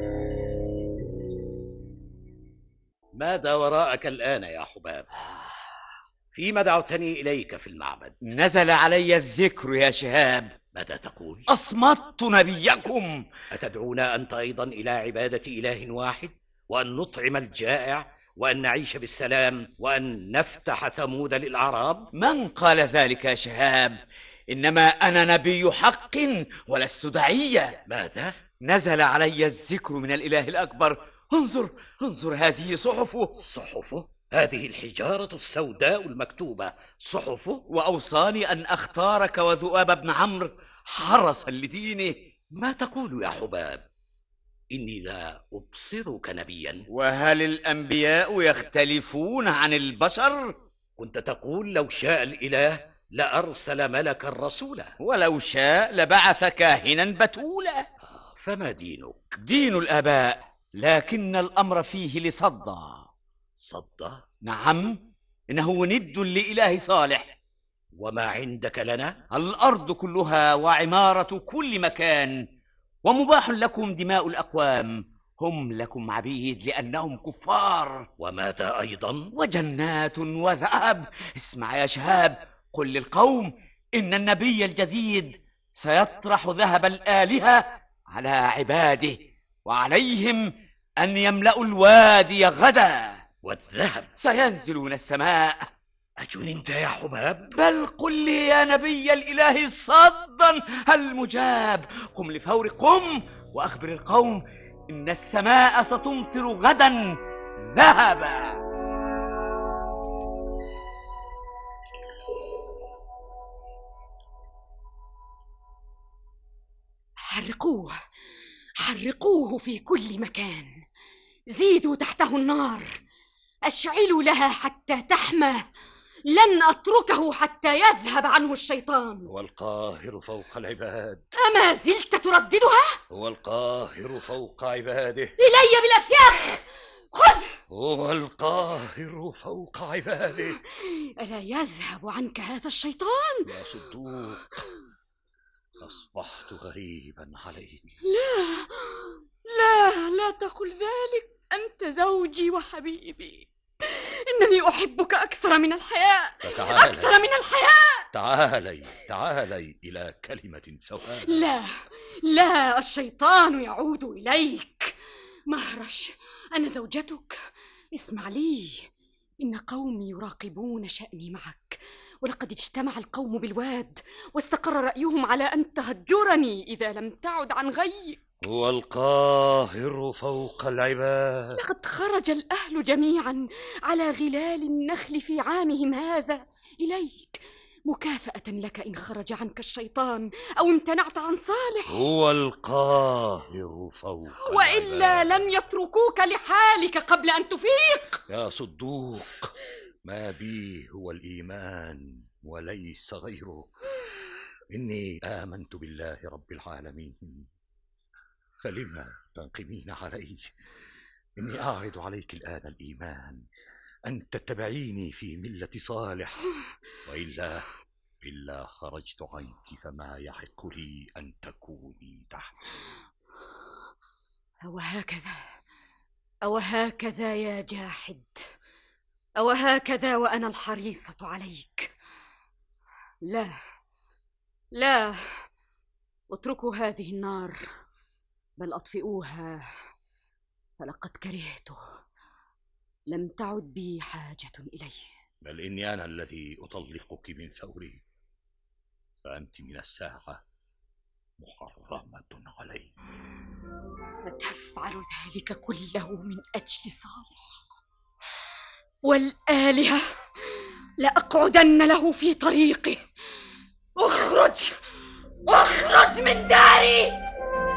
ماذا وراءك الآن يا حباب؟ فيما دعوتني إليك في المعبد؟ نزل علي الذكر يا شهاب. ماذا تقول؟ أصمت نبيكم. أتدعون أنت أيضا إلى عبادة إله واحد، وأن نطعم الجائع، وأن نعيش بالسلام، وأن نفتح ثمود للأعراب؟ من قال ذلك يا شهاب؟ إنما أنا نبي حق ولست داعية. ماذا؟ نزل علي الذكر من الإله الأكبر. انظر هذه صحفه. صحفه؟ هذه الحجارة السوداء المكتوبة صحفه؟ وأوصاني أن أختارك وذؤاب بن عمرو حرسا لدينه. ما تقول يا حباب؟ إني لا أبصرك نبيا. وهل الأنبياء يختلفون عن البشر؟ كنت تقول لو شاء الإله لأرسل ملكا رسولا، ولو شاء لبعث كاهنا بتولا. فما دينك؟ دين الآباء، لكن الأمر فيه لصدى. صدى؟ نعم، إنه ند لإله صالح. وما عندك لنا؟ الأرض كلها وعمارة كل مكان، ومباح لكم دماء الأقوام، هم لكم عبيد لأنهم كفار. وماذا أيضا؟ وجنات وذهب. اسمع يا شهاب، قل للقوم إن النبي الجديد سيطرح ذهب الآلهة على عباده، وعليهم أن يملأوا الوادي غدا. والذهب سينزل من السماء. أجننت يا حباب؟ بل قل لي يا نبي الإله صدا المجاب. قم لفور، قم وأخبر القوم إن السماء ستمطر غدا ذهبا. حرقوه، حرقوه في كل مكان، زيدوا تحته النار، أشعلوا لها حتى تحمى، لن أتركه حتى يذهب عنه الشيطان. هو القاهر فوق العباد. أما زلت ترددها؟ هو القاهر فوق عباده. إلي بالأسياخ، خذ. هو القاهر فوق عباده. ألا يذهب عنك هذا الشيطان؟ يا صدوق، أصبحت غريبا عليك. لا تقل ذلك، أنت زوجي وحبيبي. إنني أحبك أكثر من الحياة، أكثر من الحياة. تعالي إلى كلمة سواء. لا، الشيطان يعود إليك. مهرش، أنا زوجتك، اسمع لي. إن قومي يراقبون شأني معك، ولقد اجتمع القوم بالواد، واستقر رأيهم على أن تهجرني إذا لم تعد عن غيك. هو القاهر فوق العباد. لقد خرج الأهل جميعا على غلال النخل في عامهم هذا إليك، مكافأة لك إن خرج عنك الشيطان أو امتنعت عن صالح. هو القاهر فوق وإلا العباد. لن يتركوك لحالك قبل أن تفيق. يا صدوق، ما بي هو الإيمان وليس غيره. إني آمنت بالله رب العالمين، فلما تنقمين علي؟ إني أعرض عليك الآن الإيمان، أن تتبعيني في ملة صالح، وإلا خرجت عنك فما يحق لي أن تكوني تحت. أو هكذا يا جاحد، أو هكذا وأنا الحريصة عليك. لا، اتركوا هذه النار، بل أطفئوها، فلقد كرهته، لم تعد بي حاجة إليه. بل إني أنا الذي أطلقك من ثوري، فأنت من الساعة محرمة علي. فتفعل ذلك كله من أجل صالح؟ والآلهة لأقعدن له في طريقه. اخرج اخرج من داري.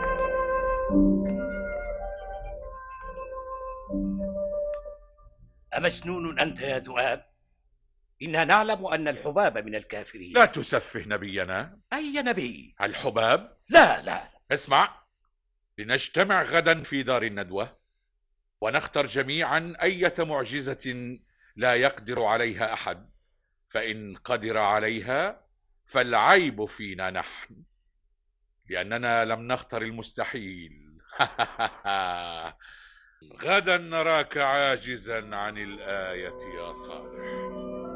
أمجنون أنت يا ذؤاب؟ إنا نعلم أن الحباب من الكافرين. لا تسفه نبينا. أي نبي؟ الحباب؟ لا. اسمع، لنجتمع غدا في دار الندوة ونختر جميعا أية معجزة لا يقدر عليها أحد، فإن قدر عليها فالعيب فينا نحن، لأننا لم نختر المستحيل. غدا نراك عاجزا عن الآية يا صالح.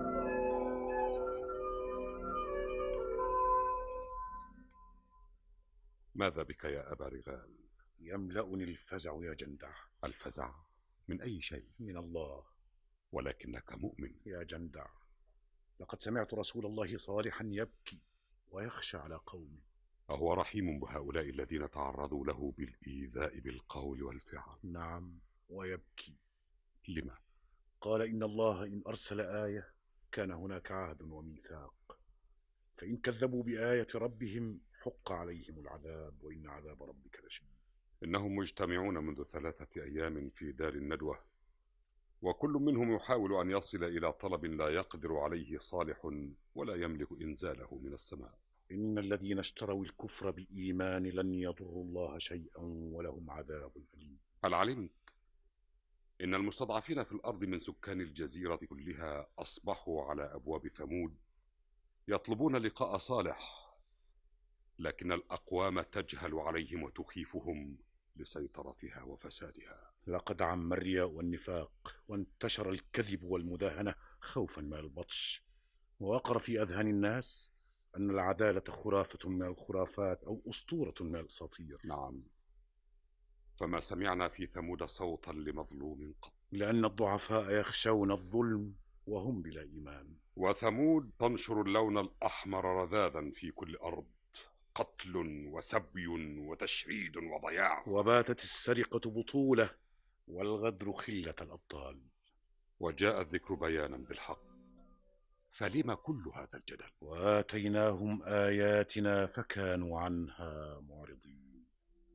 ماذا بك يا أبا رغال؟ يملأني الفزع يا جندع. الفزع؟ من أي شيء؟ من الله. ولكنك مؤمن. يا جندع، لقد سمعت رسول الله صالحا يبكي ويخشى على قومه. أهو رحيم بهؤلاء الذين تعرضوا له بالإيذاء بالقول والفعل؟ نعم، ويبكي. لما؟ قال إن الله إن أرسل آية كان هناك عهد وميثاق، فإن كذبوا بآية ربهم حق عليهم العذاب، وإن عذاب ربك لشديد. إنهم مجتمعون منذ 3 أيام في دار الندوة، وكل منهم يحاول أن يصل إلى طلب لا يقدر عليه صالح ولا يملك إنزاله من السماء. إن الذين اشتروا الكفر بالإيمان لن يضروا الله شيئا ولهم عذاب أليم. هل علمت إن المستضعفين في الأرض من سكان الجزيرة كلها أصبحوا على أبواب ثمود يطلبون لقاء صالح، لكن الأقوام تجهل عليهم وتخيفهم لسيطرتها وفسادها. لقد عم الرياء والنفاق، وانتشر الكذب والمداهنة خوفا من البطش، ووقر في أذهان الناس أن العدالة خرافة من الخرافات أو أسطورة من الأساطير. نعم، فما سمعنا في ثمود صوتا لمظلوم قط، لأن الضعفاء يخشون الظلم وهم بلا إيمان. وثمود تنشر اللون الأحمر رذاذا في كل أرض، قتل وسبي وتشريد وضياع. وباتت السرقة بطولة والغدر خلة الأبطال. وجاء الذكر بيانا بالحق، فلم كل هذا الجدل؟ وآتيناهم آياتنا فكانوا عنها معرضين.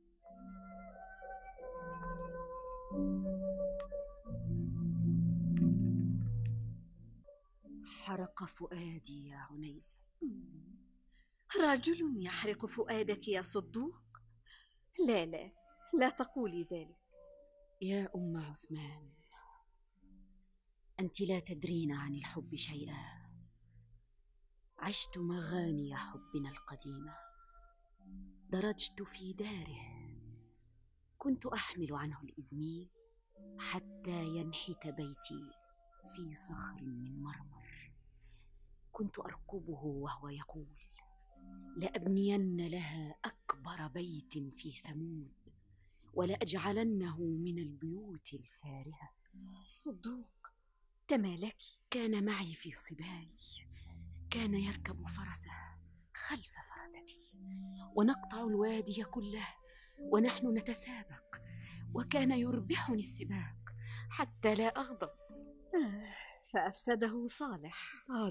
حرق فؤادي يا عنيزة. رجل يحرق فؤادك يا صدوق؟ لا لا، لا تقولي ذلك يا أم عثمان، أنت لا تدرين عن الحب شيئا. عشت مغاني حبنا القديمة، درجت في داره، كنت أحمل عنه الإزميل حتى ينحت بيتي في صخر من مرمر. كنت أرقبه وهو يقول لأبنين لها أكبر بيت في ثمود ولأجعلنه من البيوت الفارهة. صدوق، تمالك؟ كان معي في صباي، كان يركب فرسه خلف فرستي، ونقطع الوادي كله ونحن نتسابق، وكان يربحني السباق حتى لا أغضب. فأفسده صالح.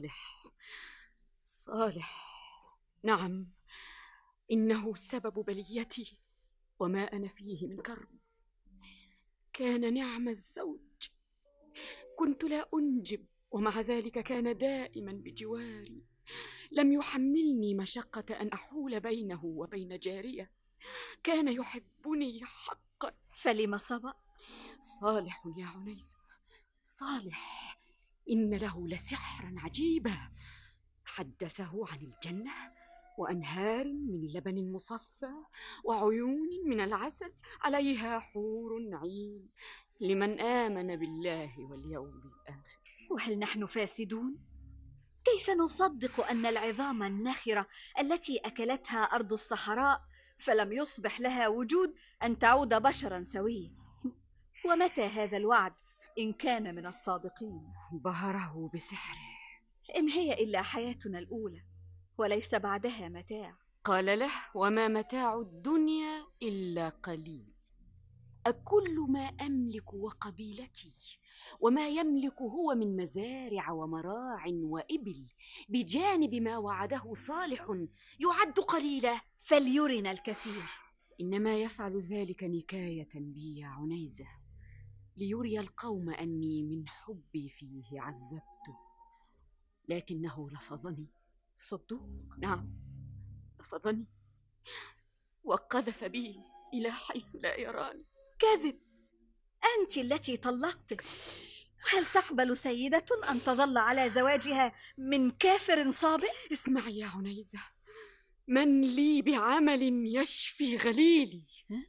صالح، نعم، إنه سبب بليتي وما أنا فيه من كرب. كان نعم الزوج، كنت لا أنجب ومع ذلك كان دائما بجواري، لم يحملني مشقة أن أحول بينه وبين جارية، كان يحبني حقا. فلم صبأ؟ صالح يا عنيزة، صالح، إن له لسحرا عجيبا، حدثه عن الجنة وأنهار من لبن مصفى وعيون من العسل عليها حور عين لمن آمن بالله واليوم الآخر. وهل نحن فاسدون؟ كيف نصدق أن العظام النخرة التي أكلتها أرض الصحراء فلم يصبح لها وجود أن تعود بشرا سويا؟ ومتى هذا الوعد إن كان من الصادقين؟ بهره بسحره. إن هي إلا حياتنا الأولى وليس بعدها متاع. قال له وما متاع الدنيا إلا قليل. أكل ما أملك وقبيلتي وما يملك هو من مزارع ومراع وإبل بجانب ما وعده صالح يعد قليلا؟ فليرنا الكثير. إنما يفعل ذلك نكاية بي يا عنيزة، ليري القوم أني من حبي فيه عذبته، لكنه لفظني. صدوق؟ نعم، لفظني وقذف بي إلى حيث لا يراني. كاذب! أنت التي طلقت. هل تقبل سيدة أن تظل على زواجها من كافر صابئ؟ اسمعي يا عنيزة، من لي بعمل يشفي غليلي؟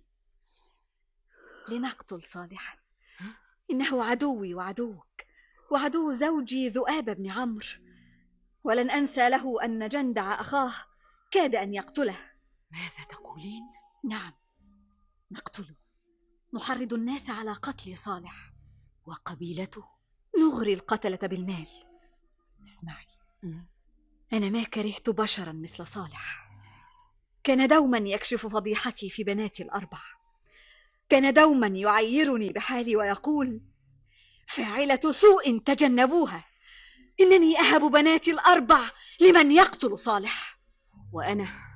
لنقتل صالحا، إنه عدوي وعدوك وعدو زوجي ذؤاب بن عمرو، ولن أنسى له أن جندع أخاه كاد أن يقتله. ماذا تقولين؟ نعم، نقتله، نحرض الناس على قتل صالح. وقبيلته؟ نغري القتلة بالمال. اسمعي، أنا ما كرهت بشرا مثل صالح. كان دوما يكشف فضيحتي في بناتي الأربع، كان دوما يعيرني بحالي ويقول: فاعلة سوء تجنبوها، إنني أهب بناتي الأربع لمن يقتل صالح. وأنا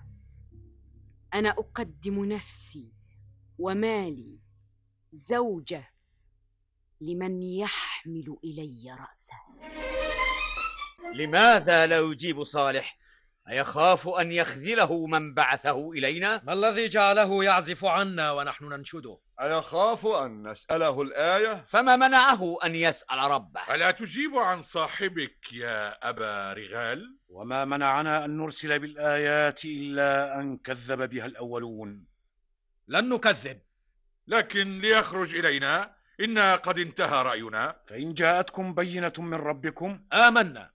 أقدم نفسي ومالي زوجة لمن يحمل إلي رأسه. لماذا لا يجيب صالح؟ أيخاف أن يخذله من بعثه إلينا؟ ما الذي جعله يعزف عنا ونحن ننشده؟ أيخاف أن نسأله الآية؟ فما منعه أن يسأل ربه؟ ألا تجيب عن صاحبك يا أبا رغال؟ وما منعنا أن نرسل بالآيات إلا أن كذب بها الأولون. لن نكذب، لكن ليخرج إلينا، إنا قد انتهى رأينا. فإن جاءتكم بينة من ربكم آمنا.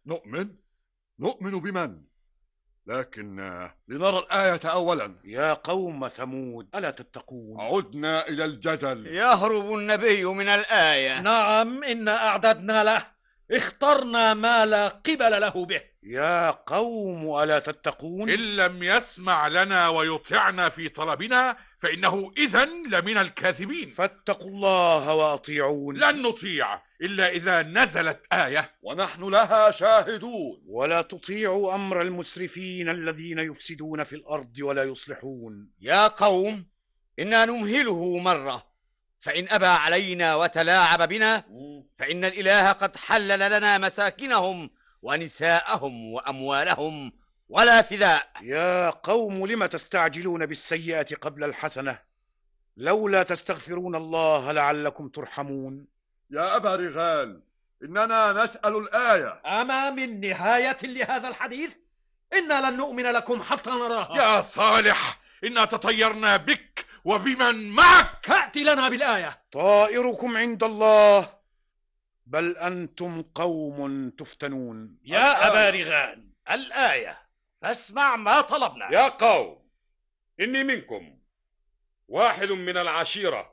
نؤمن بمن؟ لكن لنرى الآية أولا. يا قوم ثمود ألا تتقون؟ عدنا إلى الجدل. يهرب النبي من الآية. نعم، إنا أعددنا له، اخترنا ما لا قبل له به. يا قوم ألا تتقون؟ إن لم يسمع لنا ويطعنا في طلبنا فإنه إذن لمن الكاذبين. فاتقوا الله وأطيعون. لن نطيع إلا إذا نزلت آية ونحن لها شاهدون. ولا تطيعوا أمر المسرفين الذين يفسدون في الأرض ولا يصلحون. يا قوم إنا نمهله مرة، فإن أبى علينا وتلاعب بنا فإن الإله قد حلل لنا مساكنهم ونساءهم وأموالهم ولا فداء. يا قوم لم تستعجلون بالسيئة قبل الحسنة؟ لولا تستغفرون الله لعلكم ترحمون. يا أبا رغال، إننا نسأل الآية. أما من نهاية لهذا الحديث؟ إنا لن نؤمن لكم حتى نراها. يا صالح، إنا تطيرنا بك وبمن معك. فأت لنا بالآية. طائركم عند الله، بل أنتم قوم تفتنون. يا أبا رغال، الآية، فاسمع ما طلبنا. يا قوم، إني منكم واحد من العشيرة،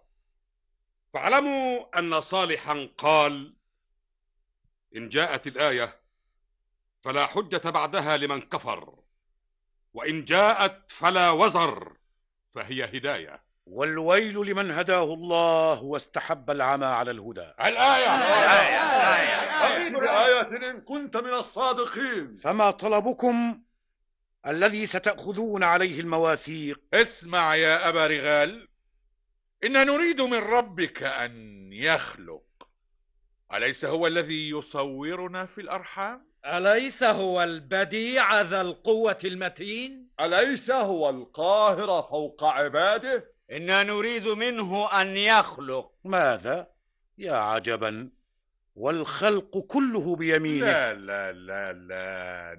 فاعلموا أن صالحا قال: إن جاءت الآية فلا حجة بعدها لمن كفر، وإن جاءت فلا وزر، فهي هداية. والويل لمن هداه الله واستحب العمى على الهدى. الآية بآية إن كنت من الصادقين. فما طلبكم الذي ستأخذون عليه المواثيق؟ اسمع يا أبا رغال، إن نريد من ربك أن يخلق. أليس هو الذي يصورنا في الأرحام؟ أليس هو البديع ذا القوة المتين؟ أليس هو القاهر فوق عباده؟ إنا نريد منه أن يخلق. ماذا؟ يا عجبا، والخلق كله بيمينه. لا لا لا لا،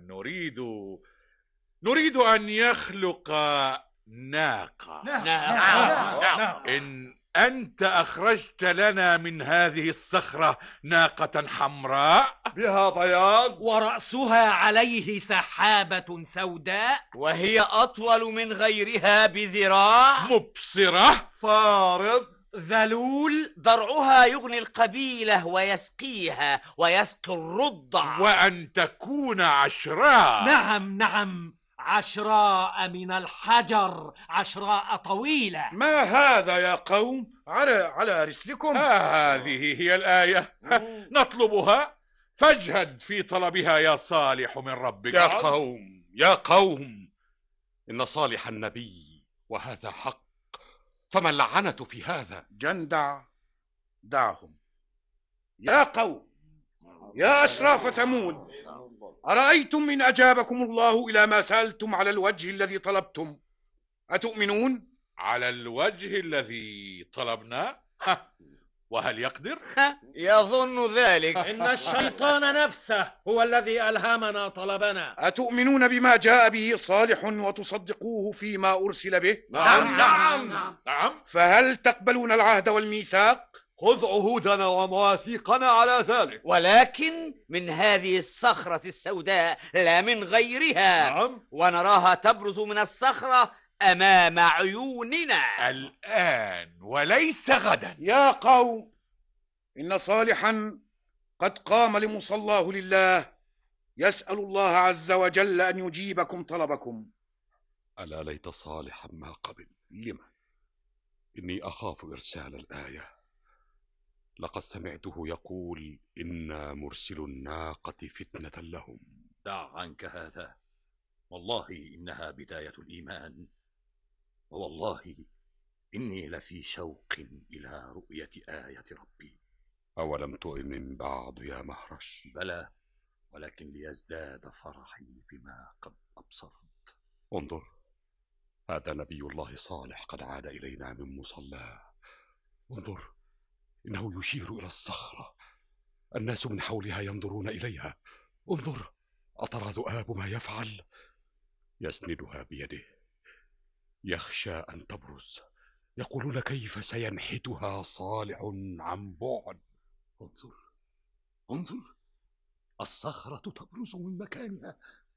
نريد أن يخلق ناقة. نعم. إن أنت أخرجت لنا من هذه الصخرة ناقة حمراء بها بياض ورأسها عليه سحابة سوداء، وهي أطول من غيرها بذراع، مبصرة، فارض، ذلول، ضرعها يغني القبيلة ويسقي الرضع، وأن تكون عشراء. نعم، عشراء من الحجر، عشراء طويلة. ما هذا يا قوم؟ على رسلكم. هذه هي الآية. نطلبها فاجهد في طلبها يا صالح من ربك. يا قوم إن صالح النبي وهذا حق، فما اللعنة في هذا؟ جندع، دعهم. يا قوم، يا أشراف ثمود، أرأيتم إن أجابكم الله إلى ما سألتم على الوجه الذي طلبتم أتؤمنون؟ على الوجه الذي طلبنا؟ وهل يقدر؟ يظن ذلك. إن الشيطان نفسه هو الذي ألهمنا طلبنا. أتؤمنون بما جاء به صالح وتصدقوه فيما أرسل به؟ نعم. فهل تقبلون العهد والميثاق؟ خذ عهودنا ومواثيقنا على ذلك، ولكن من هذه الصخرة السوداء لا من غيرها. نعم. ونراها تبرز من الصخرة أمام عيوننا الآن وليس غدا. يا قوم، إن صالحا قد قام لمصلاه لله، يسأل الله عز وجل أن يجيبكم طلبكم. ألا ليت صالحا ما قبل. لما؟ إني أخاف إرسال الآية. لقد سمعته يقول إنا مرسل الناقة فتنة لهم. دع عنك هذا، والله إنها بداية الإيمان، ووالله إني لفي شوق إلى رؤية آية ربي. أولم تؤمن بعد يا مهرش؟ بلى، ولكن ليزداد فرحي بما قد أبصرت. انظر، هذا نبي الله صالح قد عاد إلينا من مصلاه. انظر، إنه يشير إلى الصخرة، الناس من حولها ينظرون إليها. انظر، أترى ذؤاب ما يفعل؟ يسندها بيده، يخشى أن تبرز. يقولون كيف سينحتها صالح عن بعد. انظر، الصخرة تبرز من مكانها.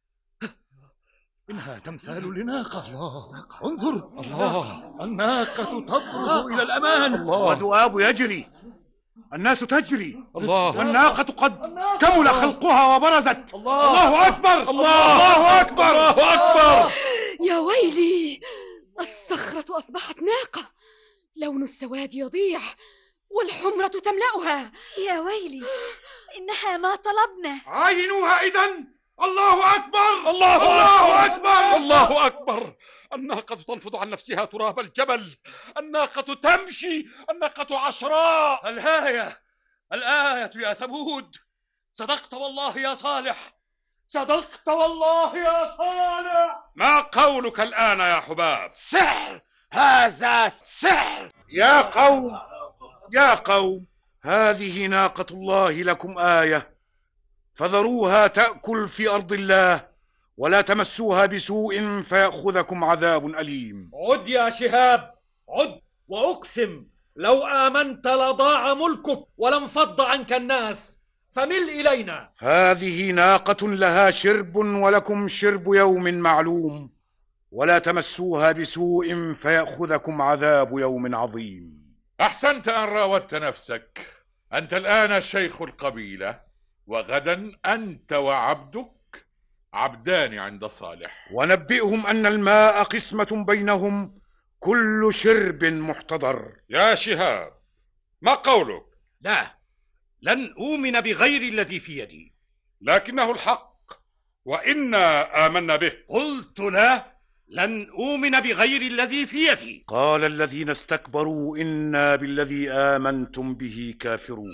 إنها تمثال لناقة. انظر، الناقة تبرز إلى الأمان. وذؤاب يجري، الناس تجري، والناقة قد كمل خلقها وبرزت. الله أكبر، الله أكبر، الله أكبر. يا ويلي، الصخرة أصبحت ناقة، لون السواد يضيع والحمرة تملأها. يا ويلي، إنها ما طلبنا. عاينوها إذن. الله أكبر، الله أكبر، الله أكبر. الناقة تنفض عن نفسها تراب الجبل، الناقة تمشي، الناقة عشراء. الآية يا ثمود. صدقت والله يا صالح، صدقت والله يا صالح. ما قولك الآن يا حباب؟ سحر، هذا سحر. يا قوم، يا قوم، هذه ناقة الله لكم آية، فذروها تأكل في أرض الله، ولا تمسوها بسوء فيأخذكم عذاب أليم. عد يا شهاب، عد، وأقسم لو آمنت لضاع ملكك ولانفض عنك الناس، فمل إلينا. هذه ناقة لها شرب ولكم شرب يوم معلوم، ولا تمسوها بسوء فيأخذكم عذاب يوم عظيم. أحسنت أن راودت نفسك. أنت الآن شيخ القبيلة، وغدا أنت وعبدك عبدان عند صالح. ونبئهم أن الماء قسمة بينهم، كل شرب محتضر. يا شهاب، ما قولك؟ لا، لن أؤمن بغير الذي في يدي. لكنه الحق، وإنا آمنا به. قلت لا، لن أؤمن بغير الذي في يدي. قال الذين استكبروا إنا بالذي آمنتم به كافرون.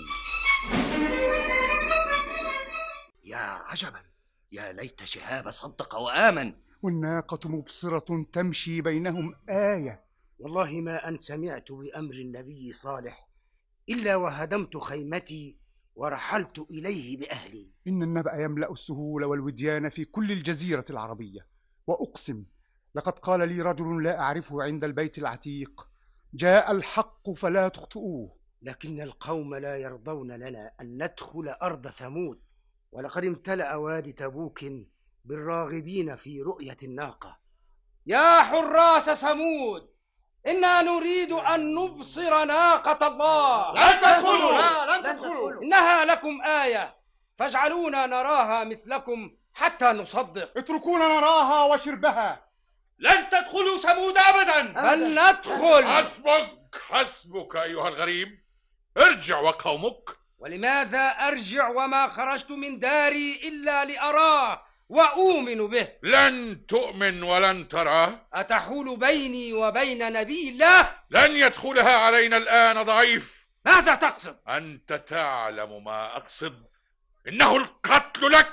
يا عجبا، يا ليت شهاب صدق وآمن. والناقة مبصرة تمشي بينهم آية. والله ما أن سمعت بأمر النبي صالح إلا وهدمت خيمتي ورحلت إليه بأهلي. إن النبأ يملأ السهول والوديان في كل الجزيرة العربية. وأقسم لقد قال لي رجل لا أعرفه عند البيت العتيق: جاء الحق فلا تخطئوه. لكن القوم لا يرضون لنا أن ندخل أرض ثمود، ولقد امتلأ وادي تبوك بالراغبين في رؤية الناقة. يا حراس ثمود، إنا نريد أن نبصر ناقة الله. لن تدخلوا، لا لن تدخلوا. إنها لكم آية، فاجعلونا نراها مثلكم حتى نصدق. اتركونا نراها وشربها. لن تدخلوا ثمود أبدا. بل ندخل. حسبك أيها الغريب، ارجع وقومك. ولماذا أرجع وما خرجت من داري إلا لأراه وأؤمن به؟ لن تؤمن ولن تراه. أتحول بيني وبين نبي الله؟ لن يدخلها علينا الآن ضعيف. ماذا تقصد؟ أنت تعلم ما أقصد، إنه القتل لك.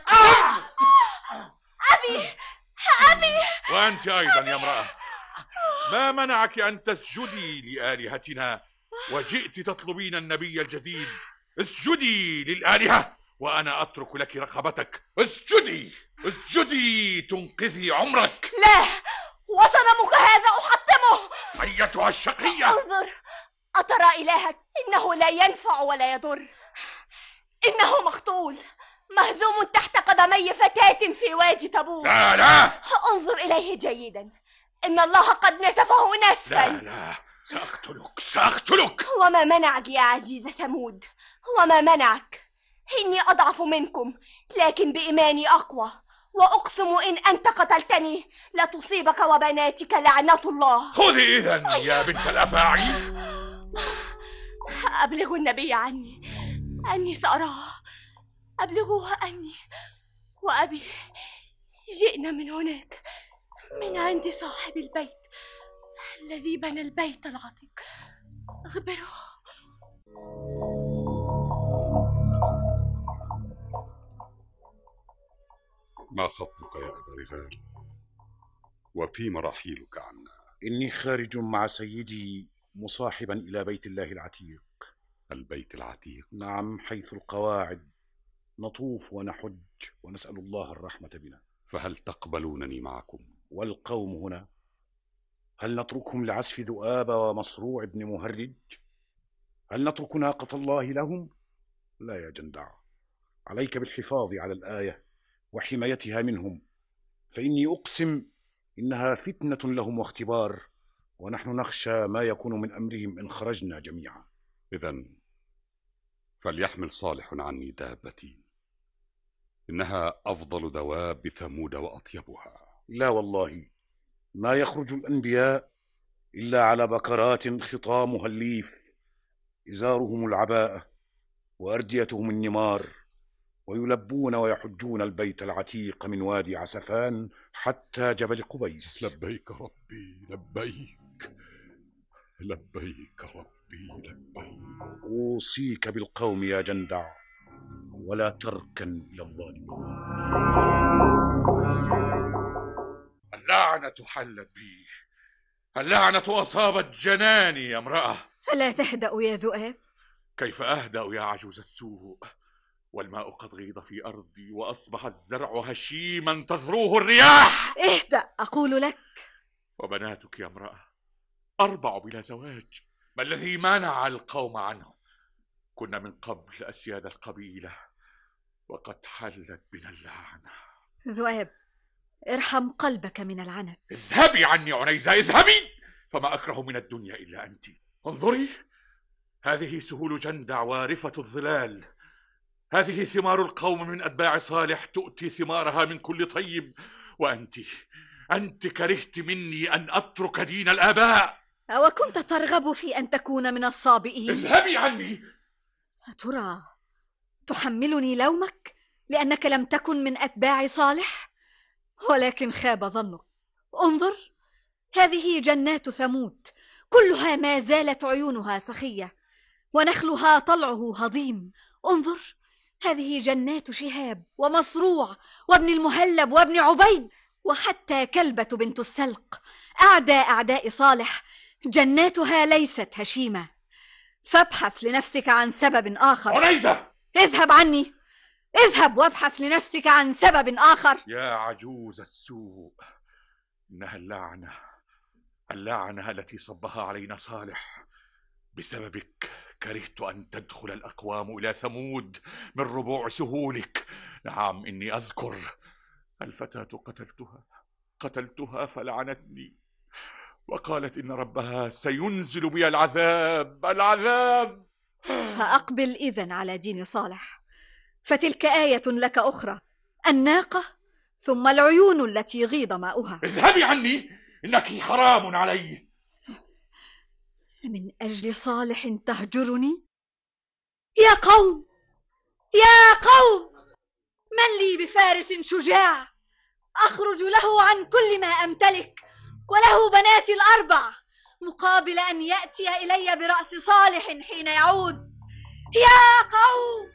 أبي وأنت أيضا يا امرأة، ما منعك أن تسجدي لآلهتنا وجئت تطلبين النبي الجديد؟ اسجدي للآلهة وأنا أترك لك رقبتك. اسجدي تنقذي عمرك. لا، وصنمك هذا أحطمه. أيتها الشقية، انظر، أترى إلهك إنه لا ينفع ولا يضر. إنه مقتول مهزوم تحت قدمي فتاة في وادي تبوك. لا انظر إليه جيدا، إن الله قد نسفه نسفا. لا سأقتلك. وما منعك يا عزيز ثمود؟ وما منعك؟ إني أضعف منكم، لكن بإيماني أقوى، وأقسم إن أنت قتلتني لتصيبك وبناتك لعنة الله. خذي إذن يا بنت الأفاعي. أبلغوا النبي أني سأراه. أبلغوها أني وأبي جئنا من هناك، من عند صاحب البيت الذي بنى البيت العتيق. أخبروه. ما خطبك يا أبا رغال؟ وفيما رحيلك عنا؟ إني خارج مع سيدي مصاحبا إلى بيت الله العتيق. البيت العتيق؟ نعم، حيث القواعد. نطوف ونحج ونسأل الله الرحمة بنا. فهل تقبلونني معكم؟ والقوم هنا هل نتركهم لعسف ذؤاب ومصروع بن مهرج؟ هل نترك ناقة الله لهم؟ لا يا جندع، عليك بالحفاظ على الآية وحمايتها منهم، فإني أقسم إنها فتنة لهم واختبار، ونحن نخشى ما يكون من أمرهم إن خرجنا جميعا. إذن فليحمل صالح عني دابتي، إنها أفضل دواب ثمود وأطيبها. لا والله، ما يخرج الأنبياء إلا على بكرات خطامها الليف، إزارهم العباءة وأرديتهم النمار، ويلبون ويحجون البيت العتيق من وادي عسفان حتى جبل قبيس. لبيك ربي لبيك، لبيك ربي لبيك. أوصيك بالقوم يا جندع، ولا تركن إلى الظالمين. اللعنة حلت بي، اللعنة أصابت جناني يا امرأة. ألا تهدأ يا ذؤاب؟ كيف أهدأ يا عجوز السوء؟ والماء قد غيض في أرضي، وأصبح الزرع هشيما تذروه الرياح. اهدأ أقول لك. وبناتك يا امرأة 4 بلا زواج، ما الذي منع القوم عنه؟ كنا من قبل أسياد القبيلة، وقد حلت بنا اللعنة. ذؤاب، ارحم قلبك من العنت. اذهبي عني عنيزة، اذهبي، فما أكره من الدنيا إلا أنت. انظري، هذه سهول جندع وارفة الظلال، هذه ثمار القوم من أتباع صالح تؤتي ثمارها من كل طيب، وأنت كرهت مني أن أترك دين الآباء. أو كنت ترغب في أن تكون من الصابئين؟ اذهبي عني. أترى تحملني لومك لأنك لم تكن من أتباع صالح؟ ولكن خاب ظنك. انظر، هذه جنات ثمود، كلها ما زالت عيونها سخية، ونخلها طلعه هضيم. انظر، هذه جنات شهاب ومصروع وابن المهلب وابن عبيد، وحتى كلبة بنت السلق، أعداء صالح، جناتها ليست هشيمة. فابحث لنفسك عن سبب آخر. عنيزة، اذهب عني، اذهب وابحث لنفسك عن سبب آخر. يا عجوز السوء، إنها اللعنة التي صبها علينا صالح. بسببك كرهت أن تدخل الأقوام إلى ثمود من ربوع سهولك. نعم، إني أذكر الفتاة قتلتها فلعنتني، وقالت إن ربها سينزل بي العذاب. فأقبل إذن على دين صالح، فتلك آية لك أخرى. الناقة ثم العيون التي غيض ماؤها. اذهبي عني، إنك حرام علي. من أجل صالح تهجرني؟ يا قوم، يا قوم، من لي بفارس شجاع أخرج له عن كل ما أمتلك وله بناتي الأربع مقابل أن يأتي إلي برأس صالح حين يعود. يا قوم.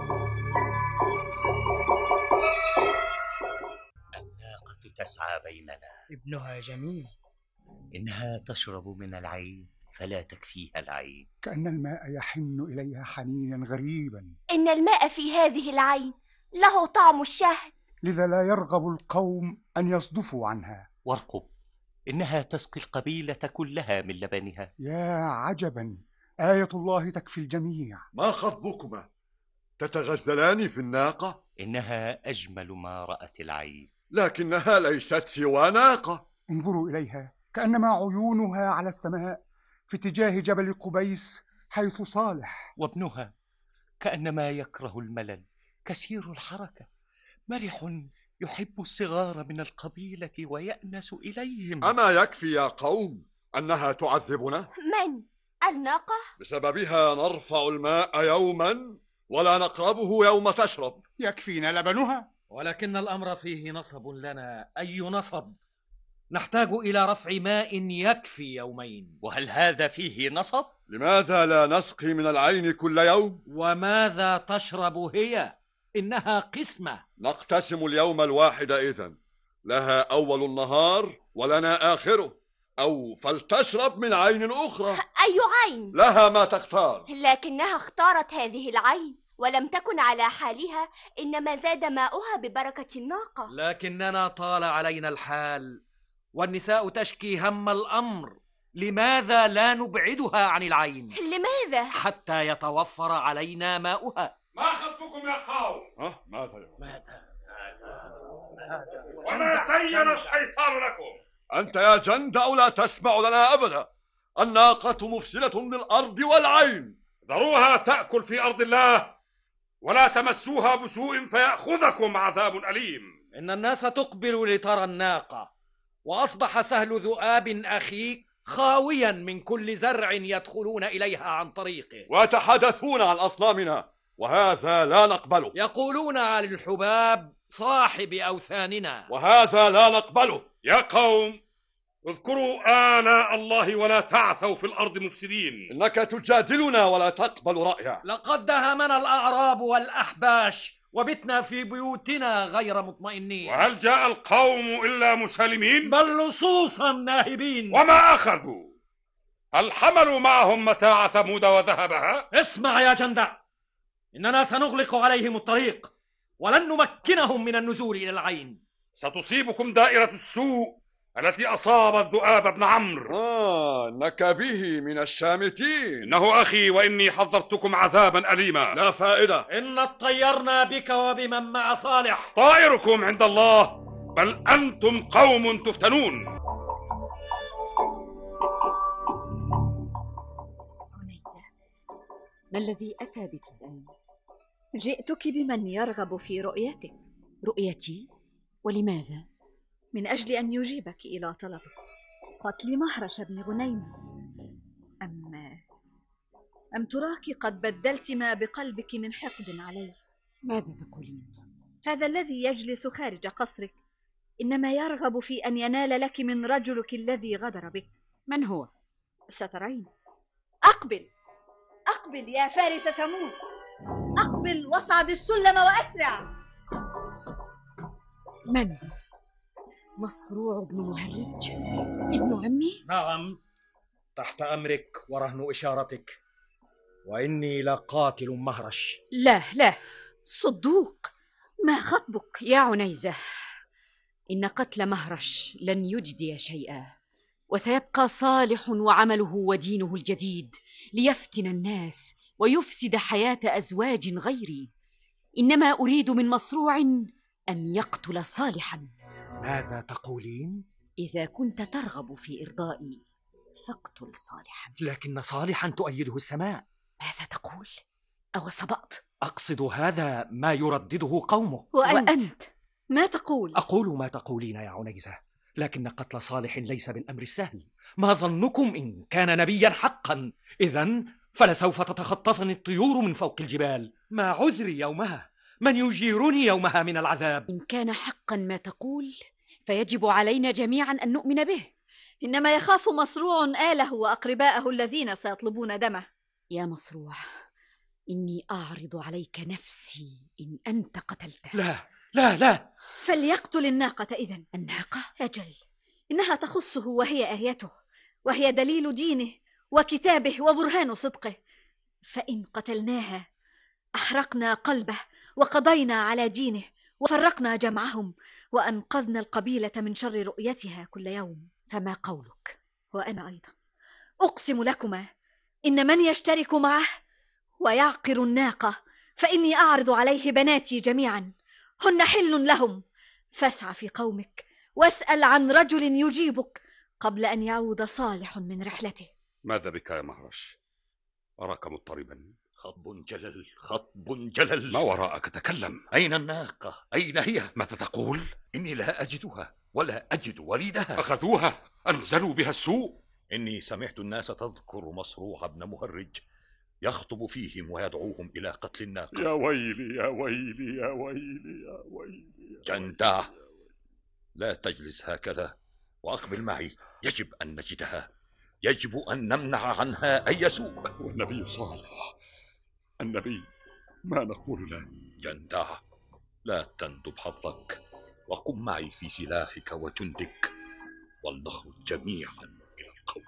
الناقة تسعى بيننا. ابنها جميل. إنها تشرب من العين فلا تكفيها العين. كأن الماء يحن إليها حنينا غريبا. إن الماء في هذه العين له طعم الشهد، لذا لا يرغب القوم أن يصدفوا عنها. وارقب، إنها تسقي القبيلة كلها من لبنها. يا عجبا، آية الله تكفي الجميع. ما خطبكما؟ تتغزلان في الناقة؟ إنها أجمل ما رأت العين. لكنها ليست سوى ناقة. انظروا إليها، كأنما عيونها على السماء في اتجاه جبل قبيس حيث صالح. وابنها كأنما يكره الملل، كثير الحركة، مرح، يحب الصغار من القبيلة ويأنس إليهم. أما يكفي يا قوم أنها تعذبنا؟ من؟ الناقة؟ بسببها نرفع الماء يوما ولا نقربه يوم تشرب. يكفينا لبنها. ولكن الأمر فيه نصب لنا. أي نصب؟ نحتاج إلى رفع ماء يكفي يومين. وهل هذا فيه نصب؟ لماذا لا نسقي من العين كل يوم؟ وماذا تشرب هي؟ إنها قسمة. نقتسم اليوم الواحد إذن، لها أول النهار ولنا آخره، أو فلتشرب من عين أخرى. أي عين؟ لها ما تختار. لكنها اختارت هذه العين ولم تكن على حالها، إنما زاد ماؤها ببركة الناقة. لكننا طال علينا الحال والنساء تشكي هم الأمر. لماذا لا نبعدها عن العين؟ لماذا؟ حتى يتوفر علينا ماؤها. ما خطبكم يا قوم؟ ماذا؟ وما زين الشيطان لكم؟ أنت يا جندع لا تسمع لنا أبدا. الناقة مفسدة للأرض والعين. ذروها تأكل في أرض الله ولا تمسوها بسوء فيأخذكم عذاب أليم. إن الناس تقبل لترى الناقة، وأصبح سهل ذؤاب أخيك خاويا من كل زرع يدخلون إليها عن طريقه. ويتحدثون عن أصنامنا، وهذا لا نقبله. يقولون عن الحباب صاحب أوثاننا، وهذا لا نقبله. يا قوم، اذكروا آلاء الله ولا تعثوا في الأرض مفسدين. إنك تجادلنا ولا تقبل رأيا. لقد دهمنا الأعراب والأحباش وبتنا في بيوتنا غير مطمئنين. وهل جاء القوم إلا مسالمين؟ بل لصوصا ناهبين. وما أخذوا؟ هل حملوا معهم متاع ثمود وذهبها؟ اسمع يا جندع، إننا سنغلق عليهم الطريق ولن نمكنهم من النزول إلى العين. ستصيبكم دائرة السوء التي أصابت ذؤاب بن عمرو. إنك به من الشامتين. إنه أخي وإني حذرتكم عذابا أليما. لا فائدة. إن اطيرنا بك وبمن مع صالح. طائركم عند الله، بل أنتم قوم تفتنون. عنيزة، ما الذي أتى بك الآن؟ جئتك بمن يرغب في رؤيتك. رؤيتي؟ ولماذا؟ من أجل أن يجيبك إلى طلبك، قتل مهرش بن غنيم. أم تراك قد بدلت ما بقلبك من حقد عليه؟ ماذا تقولين؟ هذا الذي يجلس خارج قصرك إنما يرغب في أن ينال لك من رجلك الذي غدر بك. من هو؟ سترين. أقبل أقبل يا فارس ثمود، أقبل واصعد السلم وأسرع. من؟ مصروع بن مهرج ابن عمي؟ نعم، تحت أمرك ورهن إشارتك، وإني لقاتل مهرش. لا صدوق، ما خطبك؟ يا عنيزة، إن قتل مهرش لن يجدي شيئا، وسيبقى صالح وعمله ودينه الجديد ليفتن الناس ويفسد حياة أزواج غيري. إنما أريد من مصروع أن يقتل صالحا. ماذا تقولين؟ إذا كنت ترغب في إرضائي فاقتل صالحا. لكن صالحا تؤيده السماء. ماذا تقول؟ أو سبقت؟ أقصد هذا ما يردده قومه. وأنت ما تقول؟ أقول ما تقولين يا عنيزة، لكن قتل صالح ليس بالأمر السهل. ما ظنكم إن كان نبيا حقا؟ إذن فلسوف تتخطفني الطيور من فوق الجبال. ما عذري يومها؟ من يجيرني يومها من العذاب؟ إن كان حقا ما تقول فيجب علينا جميعا أن نؤمن به. إنما يخاف مصروع آله وأقرباءه الذين سيطلبون دمه. يا مصروع، إني أعرض عليك نفسي إن أنت قتلته. لا لا لا. فليقتل الناقة إذن. الناقة؟ أجل، إنها تخصه وهي آيته، وهي دليل دينه وكتابه وبرهان صدقه. فإن قتلناها أحرقنا قلبه وقضينا على دينه وفرقنا جمعهم وأنقذنا القبيلة من شر رؤيتها كل يوم. فما قولك؟ وأنا أيضا أقسم لكما إن من يشترك معه ويعقر الناقة فإني أعرض عليه بناتي جميعا، هن حل لهم. فاسعى في قومك واسأل عن رجل يجيبك قبل أن يعود صالح من رحلته. ماذا بك يا مهرش؟ أراك مضطربا. خطب جلل، خطب جلل. ما وراءك؟ تكلم. أين الناقة؟ أين هي؟ ماذا تقول؟ إني لا أجدها ولا أجد وليدها. أخذوها، أنزلوا بها السوء. إني سمعت الناس تذكر مصروع بن مهرج يخطب فيهم ويدعوهم إلى قتل الناقة. يا ويلي يا ويلي يا ويلي يا ويلي. جندع، لا تجلس هكذا وأقبل معي. يجب أن نجدها، يجب أن نمنع عنها أي سوء. والنبي صالح، النبي، ما نقول له؟ جندع، لا تندب حظك وقم معي في سلاحك وجندك ولنخرج جميعا إلى القوم.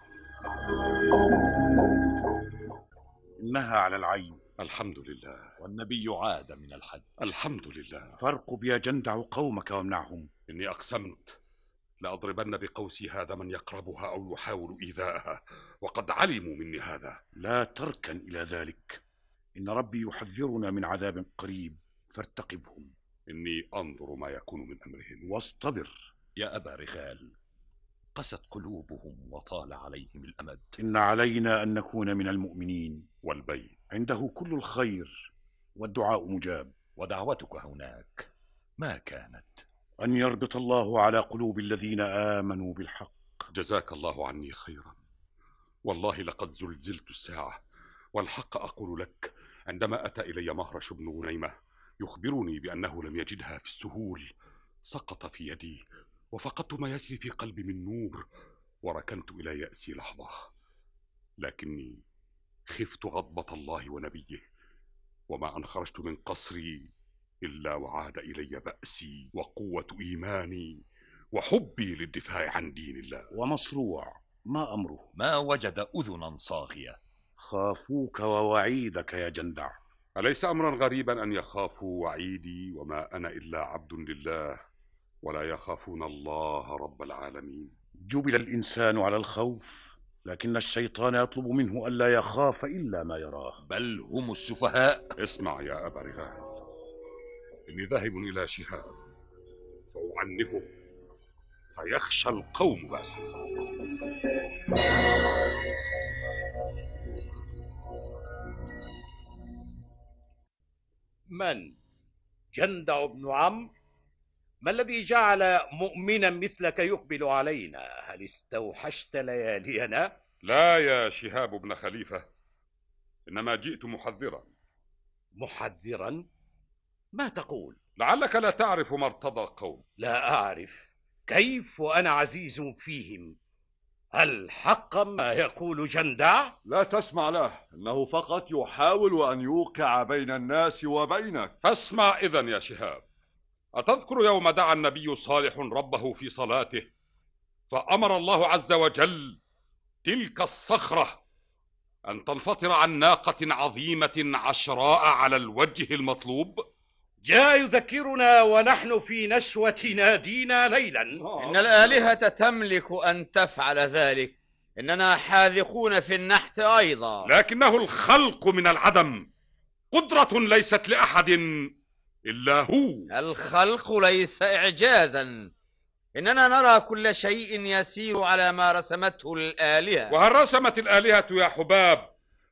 إنها على العين. الحمد لله. والنبي عاد من الحج. الحمد لله. فارقب يا جندع قومك وامنعهم. إني أقسمت لأضربن بقوسي هذا من يقربها أو يحاول إيذاءها، وقد علموا مني هذا. لا تركن إلى ذلك، إن ربي يحذرنا من عذاب قريب، فارتقبهم. إني أنظر ما يكون من أمرهم. واصطبر يا أبا رغال، قست قلوبهم وطال عليهم الأمد. إن علينا أن نكون من المؤمنين. والبيت عنده كل الخير والدعاء مجاب. ودعوتك هناك ما كانت؟ أن يربط الله على قلوب الذين آمنوا بالحق. جزاك الله عني خيرا. والله لقد زلزلت الساعة، والحق أقول لك، عندما أتى إلي مهرش بن غنيمة يخبرني بأنه لم يجدها في السهول، سقط في يدي وفقدت ما يسري في قلبي من نور، وركنت إلى يأسي لحظة. لكني خفت غضبة الله ونبيه، وما أن خرجت من قصري إلا وعاد إلي بأسي وقوة إيماني وحبي للدفاع عن دين الله. ومصروع ما أمره؟ ما وجد أذنا صاغية. خافوك ووعيدك يا جندع. أليس أمرا غريبا أن يخافوا وعيدي وما أنا إلا عبد لله، ولا يخافون الله رب العالمين؟ جبل الإنسان على الخوف، لكن الشيطان يطلب منه ألا يخاف إلا ما يراه. بل هم السفهاء. اسمع يا أبا رغال، إني ذاهب إلى شهاب فأعنفه فيخشى القوم بأسنا. من؟ جندع بن عمرو؟ ما الذي جعل مؤمنا مثلك يقبل علينا؟ هل استوحشت ليالينا؟ لا يا شهاب بن خليفة، إنما جئت محذرا. محذرا؟ ما تقول؟ لعلك لا تعرف مرتضى القوم. لا أعرف. كيف وأنا عزيز فيهم؟ هل حقا ما يقول جندع؟ لا تسمع له، إنه فقط يحاول أن يوقع بين الناس وبينك. فاسمع إذن يا شهاب. أتذكر يوم دعا النبي صالح ربه في صلاته فأمر الله عز وجل تلك الصخرة أن تنفطر عن ناقة عظيمة عشراء على الوجه المطلوب؟ جاء يذكرنا ونحن في نشوة نادينا ليلا. إن الآلهة تملك أن تفعل ذلك، إننا حاذقون في النحت أيضا. لكنه الخلق من العدم، قدرة ليست لأحد إلا هو. الخلق ليس إعجازا، إننا نرى كل شيء يسير على ما رسمته الآلهة. وهل رسمت الآلهة يا حباب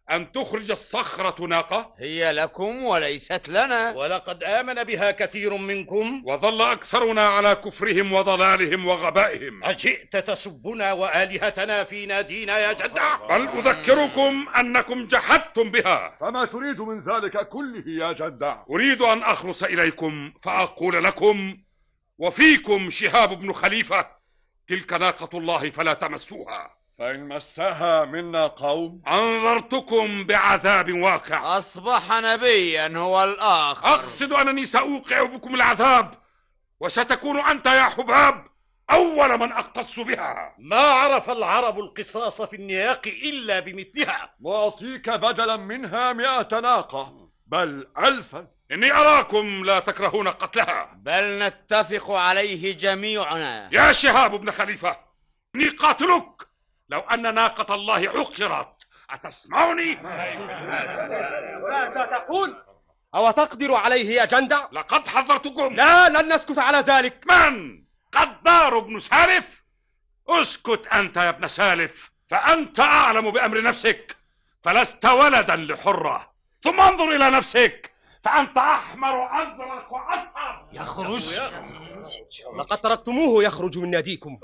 أن تخرج الصخرة ناقة؟ هي لكم وليست لنا. ولقد آمن بها كثير منكم، وظل أكثرنا على كفرهم وضلالهم وغبائهم. أجئت تسبنا وآلهتنا في نادينا يا جدع؟ بل أذكركم أنكم جحدتم بها. فما تريد من ذلك كله يا جدع؟ أريد أن أخلص إليكم فأقول لكم وفيكم شهاب بن خليفة: تلك ناقة الله فلا تمسوها، فإن مسها منا قوم أنذرتكم بعذاب واقع. أصبح نبيا هو الآخر. أقصد أنني سأوقع بكم العذاب، وستكون أنت يا حباب أول من أقتص بها. ما عرف العرب القصاص في النياق إلا بمثلها. وأعطيك بدلا منها 100 ناقة، بل 1000. إني أراكم لا تكرهون قتلها، بل نتفق عليه جميعنا. يا شهاب بن خليفة، إني قاتلك لو أن ناقة الله عقرت. أتسمعني؟ ماذا تقول؟ أو تقدر عليه يا جندع؟ لقد حذرتكم. لا، لن نسكت على ذلك. من؟ قدار بن سالف؟ اسكت أنت يا ابن سالف، فأنت أعلم بأمر نفسك، فلست ولدا لحرة. ثم انظر إلى نفسك، فأنت أحمر أزرق وأصفر. يخرج؟ لقد تركتموه يخرج من ناديكم.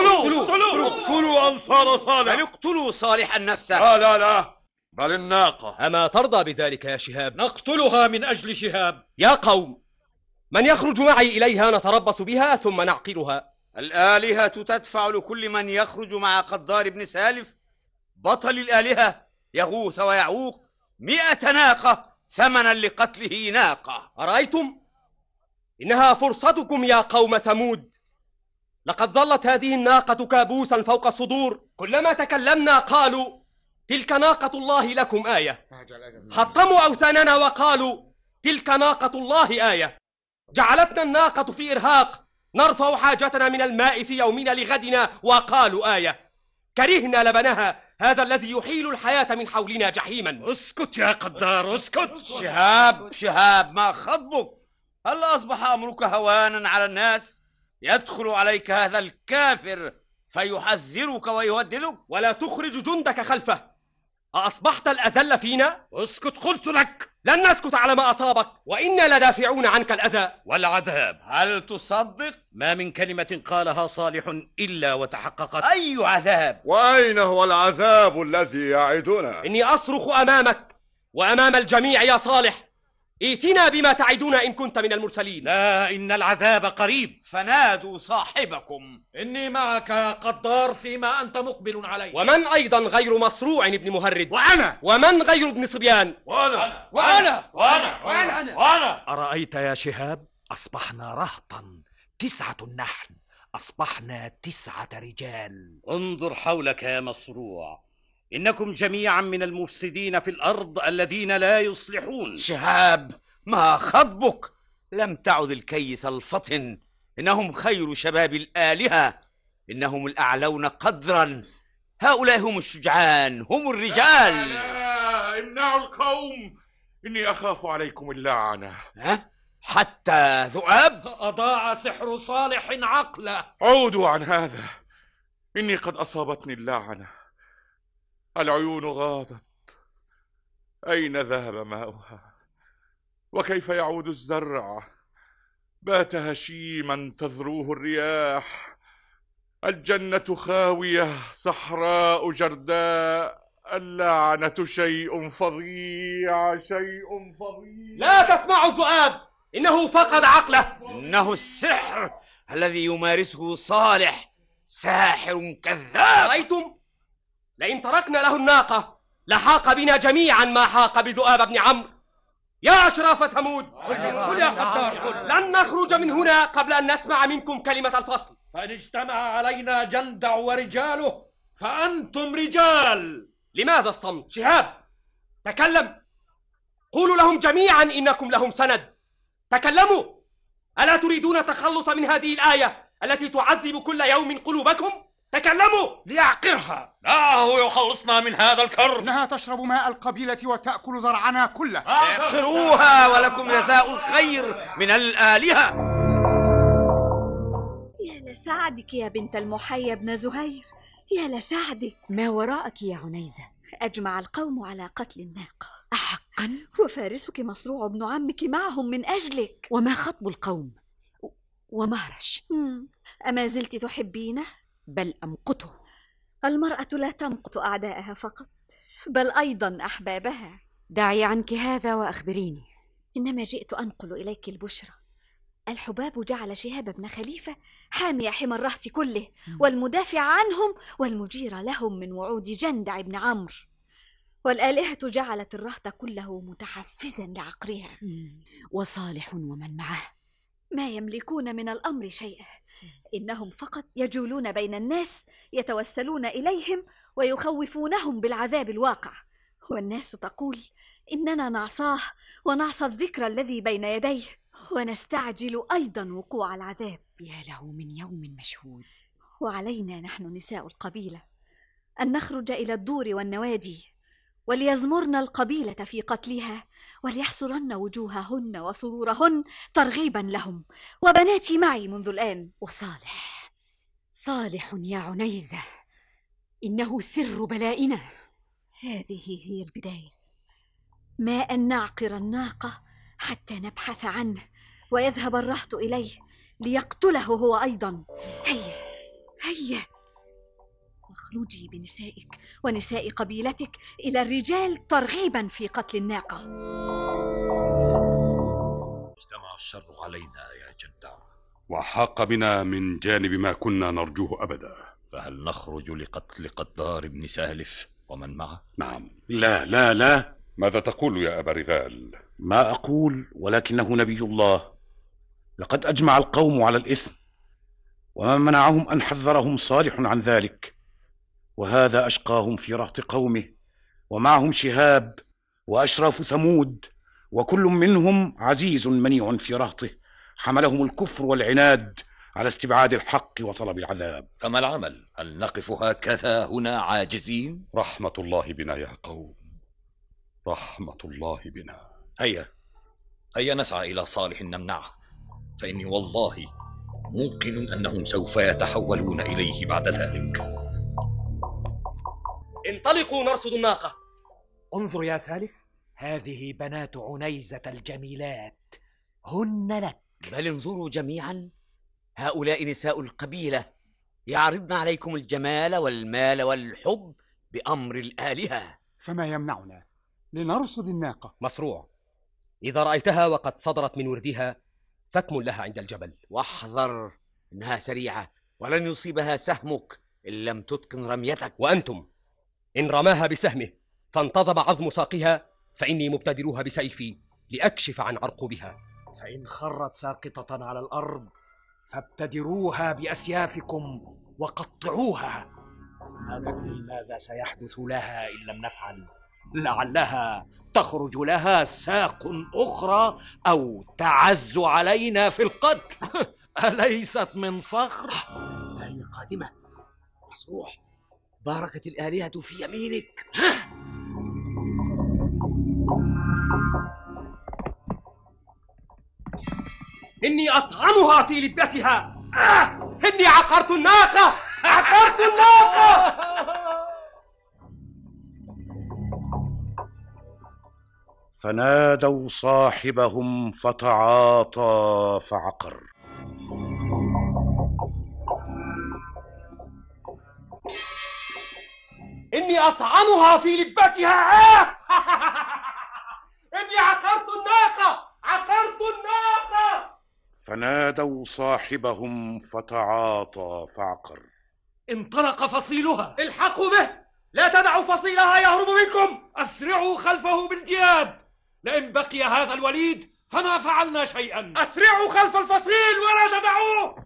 اقتلوا أنصار صالح. بل اقتلوا صالحا نفسه. لا، بل الناقة. أما ترضى بذلك يا شهاب؟ نقتلها من أجل شهاب. يا قوم، من يخرج معي إليها نتربص بها ثم نعقرها. الآلهة تدفع لكل من يخرج مع قدار بن سالف بطل الآلهة يغوث ويعوق 100 ناقة ثمنا لقتله ناقة. أرأيتم؟ إنها فرصتكم يا قوم ثمود. لقد ظلت هذه الناقة كابوسا فوق الصدور، كلما تكلمنا قالوا تلك ناقة الله لكم آية. حطموا أوثاننا وقالوا تلك ناقة الله آية. جعلتنا الناقة في إرهاق، نرفع حاجتنا من الماء في يومنا لغدنا وقالوا آية. كرهنا لبنها، هذا الذي يحيل الحياة من حولنا جحيما. اسكت يا قدار، اسكت. شهاب، ما خطبك؟ هل أصبح أمرك هوانا على الناس؟ يدخل عليك هذا الكافر فيحذرك ويهددك، ولا تخرج جندك خلفه. أصبحت الأذل فينا؟ اسكت قلت لك. لن نسكت على ما أصابك، وإنا لدافعون عنك الأذى والعذاب. هل تصدق؟ ما من كلمة قالها صالح إلا وتحققت. أي عذاب؟ وأين هو العذاب الذي يعدنا؟ إني أصرخ أمامك وأمام الجميع يا صالح، ائتنا بما تعدنا إن كنت من المرسلين. لا، إن العذاب قريب. فنادوا صاحبكم. إني معك يا قدار فيما أنت مقبل عليه. ومن أيضا غير مصروع ابن مهرد؟ وأنا. ومن غير ابن صبيان؟ وأنا. أرأيت يا شهاب؟ أصبحنا رهطا 9 نحن، أصبحنا 9 رجال. انظر حولك يا مصروع، إنكم جميعا من المفسدين في الأرض الذين لا يصلحون. شهاب، ما خطبك؟ لم تعد الكيس الفطن، إنهم خير شباب الآلهة، إنهم الأعلون قدرا، هؤلاء هم الشجعان، هم الرجال. لا، امنعوا القوم، إني أخاف عليكم اللعنة. حتى ذؤاب؟ أضاع سحر صالح عقله. عودوا عن هذا، إني قد أصابتني اللعنة. العيون غاضت، أين ذهب ماؤها؟ وكيف يعود الزرع؟ بات هشيما تذروه الرياح. الجنة خاوية صحراء جرداء. اللعنة شيء فظيع، شيء فظيع. لا تسمعوا ذؤاب، إنه فقد عقله. إنه السحر الذي يمارسه صالح، ساحر كذاب. رأيتم؟ لئن تركنا له الناقة لحاق بنا جميعا ما حاق بذؤاب بن عمرو. يا أشراف ثمود، قل يا خدار، قل. لن نخرج من هنا قبل أن نسمع منكم كلمة الفصل. فإن اجتمع علينا جندع ورجاله فأنتم رجال. لماذا الصمت؟ شهاب، تكلم. قولوا لهم جميعا إنكم لهم سند. تكلموا. ألا تريدون التخلص من هذه الآية التي تعذب كل يوم قلوبكم؟ تكلموا. ليعقرها. دعه يخلصنا من هذا الكرب. إنها تشرب ماء القبيلة وتأكل زرعنا كله. اعقروها ولكم جزاء الخير من الآلهة. يا لسعدك يا بنت المحيى بن زهير، يا لسعدك. ما وراءك يا عنيزة؟ أجمع القوم على قتل الناقة. أحقا؟ وفارسك مصروع ابن عمك معهم من أجلك. وما خطب القوم؟ ومهرش؟ أما زلت تحبينه؟ بل أمقته. المرأة لا تمقت أعداءها فقط، بل أيضا أحبابها. دعي عنك هذا وأخبريني. إنما جئت أنقل إليك البشرى. الحباب جعل شهاب بن خليفة حامي حمى الرهط كله، والمدافع عنهم والمجير لهم من وعود جندع بن عمرو، والآلهة جعلت الرهط كله متحفزا لعقرها. وصالح ومن معه؟ ما يملكون من الأمر شيئا، إنهم فقط يجولون بين الناس يتوسلون إليهم ويخوفونهم بالعذاب الواقع، والناس تقول إننا نعصاه ونعصى الذكر الذي بين يديه، ونستعجل أيضا وقوع العذاب. يا له من يوم مشهود. وعلينا نحن نساء القبيلة أن نخرج إلى الدور والنوادي، وليزمرن القبيلة في قتلها، وليحصرن وجوههن وسرورهن ترغيبا لهم، وبناتي معي منذ الآن. وصالح، صالح يا عنيزة، إنه سر بلائنا. هذه هي البداية، ما أن نعقر الناقة حتى نبحث عنه ويذهب الرهط إليه ليقتله هو أيضا. هيا هيا، واخرجي بنسائك ونساء قبيلتك إلى الرجال ترغيبا في قتل الناقة. اجتمع الشر علينا يا جندع، وحاق بنا من جانب ما كنا نرجوه أبدا. فهل نخرج لقتل قدار بن سالف ومن معه؟ نعم. لا لا لا. ماذا تقول يا أبا رغال؟ ما أقول ولكنه نبي الله. لقد أجمع القوم على الإثم، وما منعهم أن حذرهم صالح عن ذلك، وهذا أشقاهم في رهط قومه، ومعهم شهاب وأشراف ثمود، وكل منهم عزيز منيع في رهطه، حملهم الكفر والعناد على استبعاد الحق وطلب العذاب. فما العمل؟ هل نقف هكذا هنا عاجزين؟ رحمة الله بنا يا قوم، رحمة الله بنا. هيا نسعى إلى صالح نمنعه، فإني والله موقن أنهم سوف يتحولون إليه بعد ذلك. انطلقوا نرصد الناقة. انظر يا سالف، هذه بنات عنيزة الجميلات، هن لك. بل انظروا جميعا، هؤلاء نساء القبيلة يعرضن عليكم الجمال والمال والحب بأمر الآلهة. فما يمنعنا؟ لنرصد الناقة. مصروع، إذا رأيتها وقد صدرت من وردها فاكمن لها عند الجبل، واحذر، إنها سريعة ولن يصيبها سهمك إن لم تتقن رميتك. وأنتم إن رماها بسهمه فانتضب عظم ساقها فإني مبتدرها بسيفي لأكشف عن عرقوبها. فإن خرت ساقطة على الأرض فابتدروها بأسيافكم وقطعوها. لا ندري ماذا سيحدث لها إن لم نفعل، لعلها تخرج لها ساق أخرى أو تعز علينا في القتل. أليست من صخر؟ هي قادمة. مصروع، باركت الآلهة في يمينك. إني أطعنها في لبتها. إني عقرت الناقة، عقرت الناقة. فنادوا صاحبهم فتعاطى فعقر. إني أطعنها في لبتها. إني عقرت الناقة، عقرت الناقة. فنادوا صاحبهم فتعاطى فعقر. انطلق فصيلها. الحقوا به، لا تدعوا فصيلها يهرب منكم. أسرعوا خلفه بالجياد، لئن بقي هذا الوليد فما فعلنا شيئا. أسرعوا خلف الفصيل ولا تدعوه.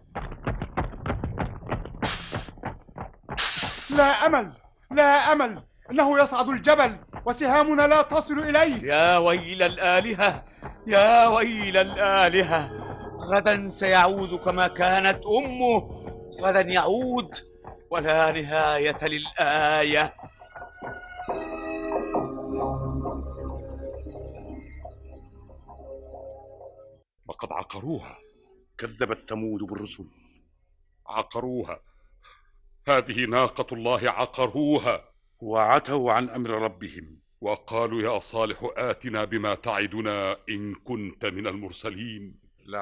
لا أمل، لا أمل، إنه يصعد الجبل وسهامنا لا تصل إليه. يا ويل الآلهة، يا ويل الآلهة، غدا سيعود كما كانت أمه، غدا يعود ولا نهاية للآية. لقد عقروها. كذبت ثمود بالرسل. عقروها هذه ناقة الله عقروها وعتوا عن أمر ربهم وقالوا يا صالح آتنا بما تعدنا إن كنت من المرسلين.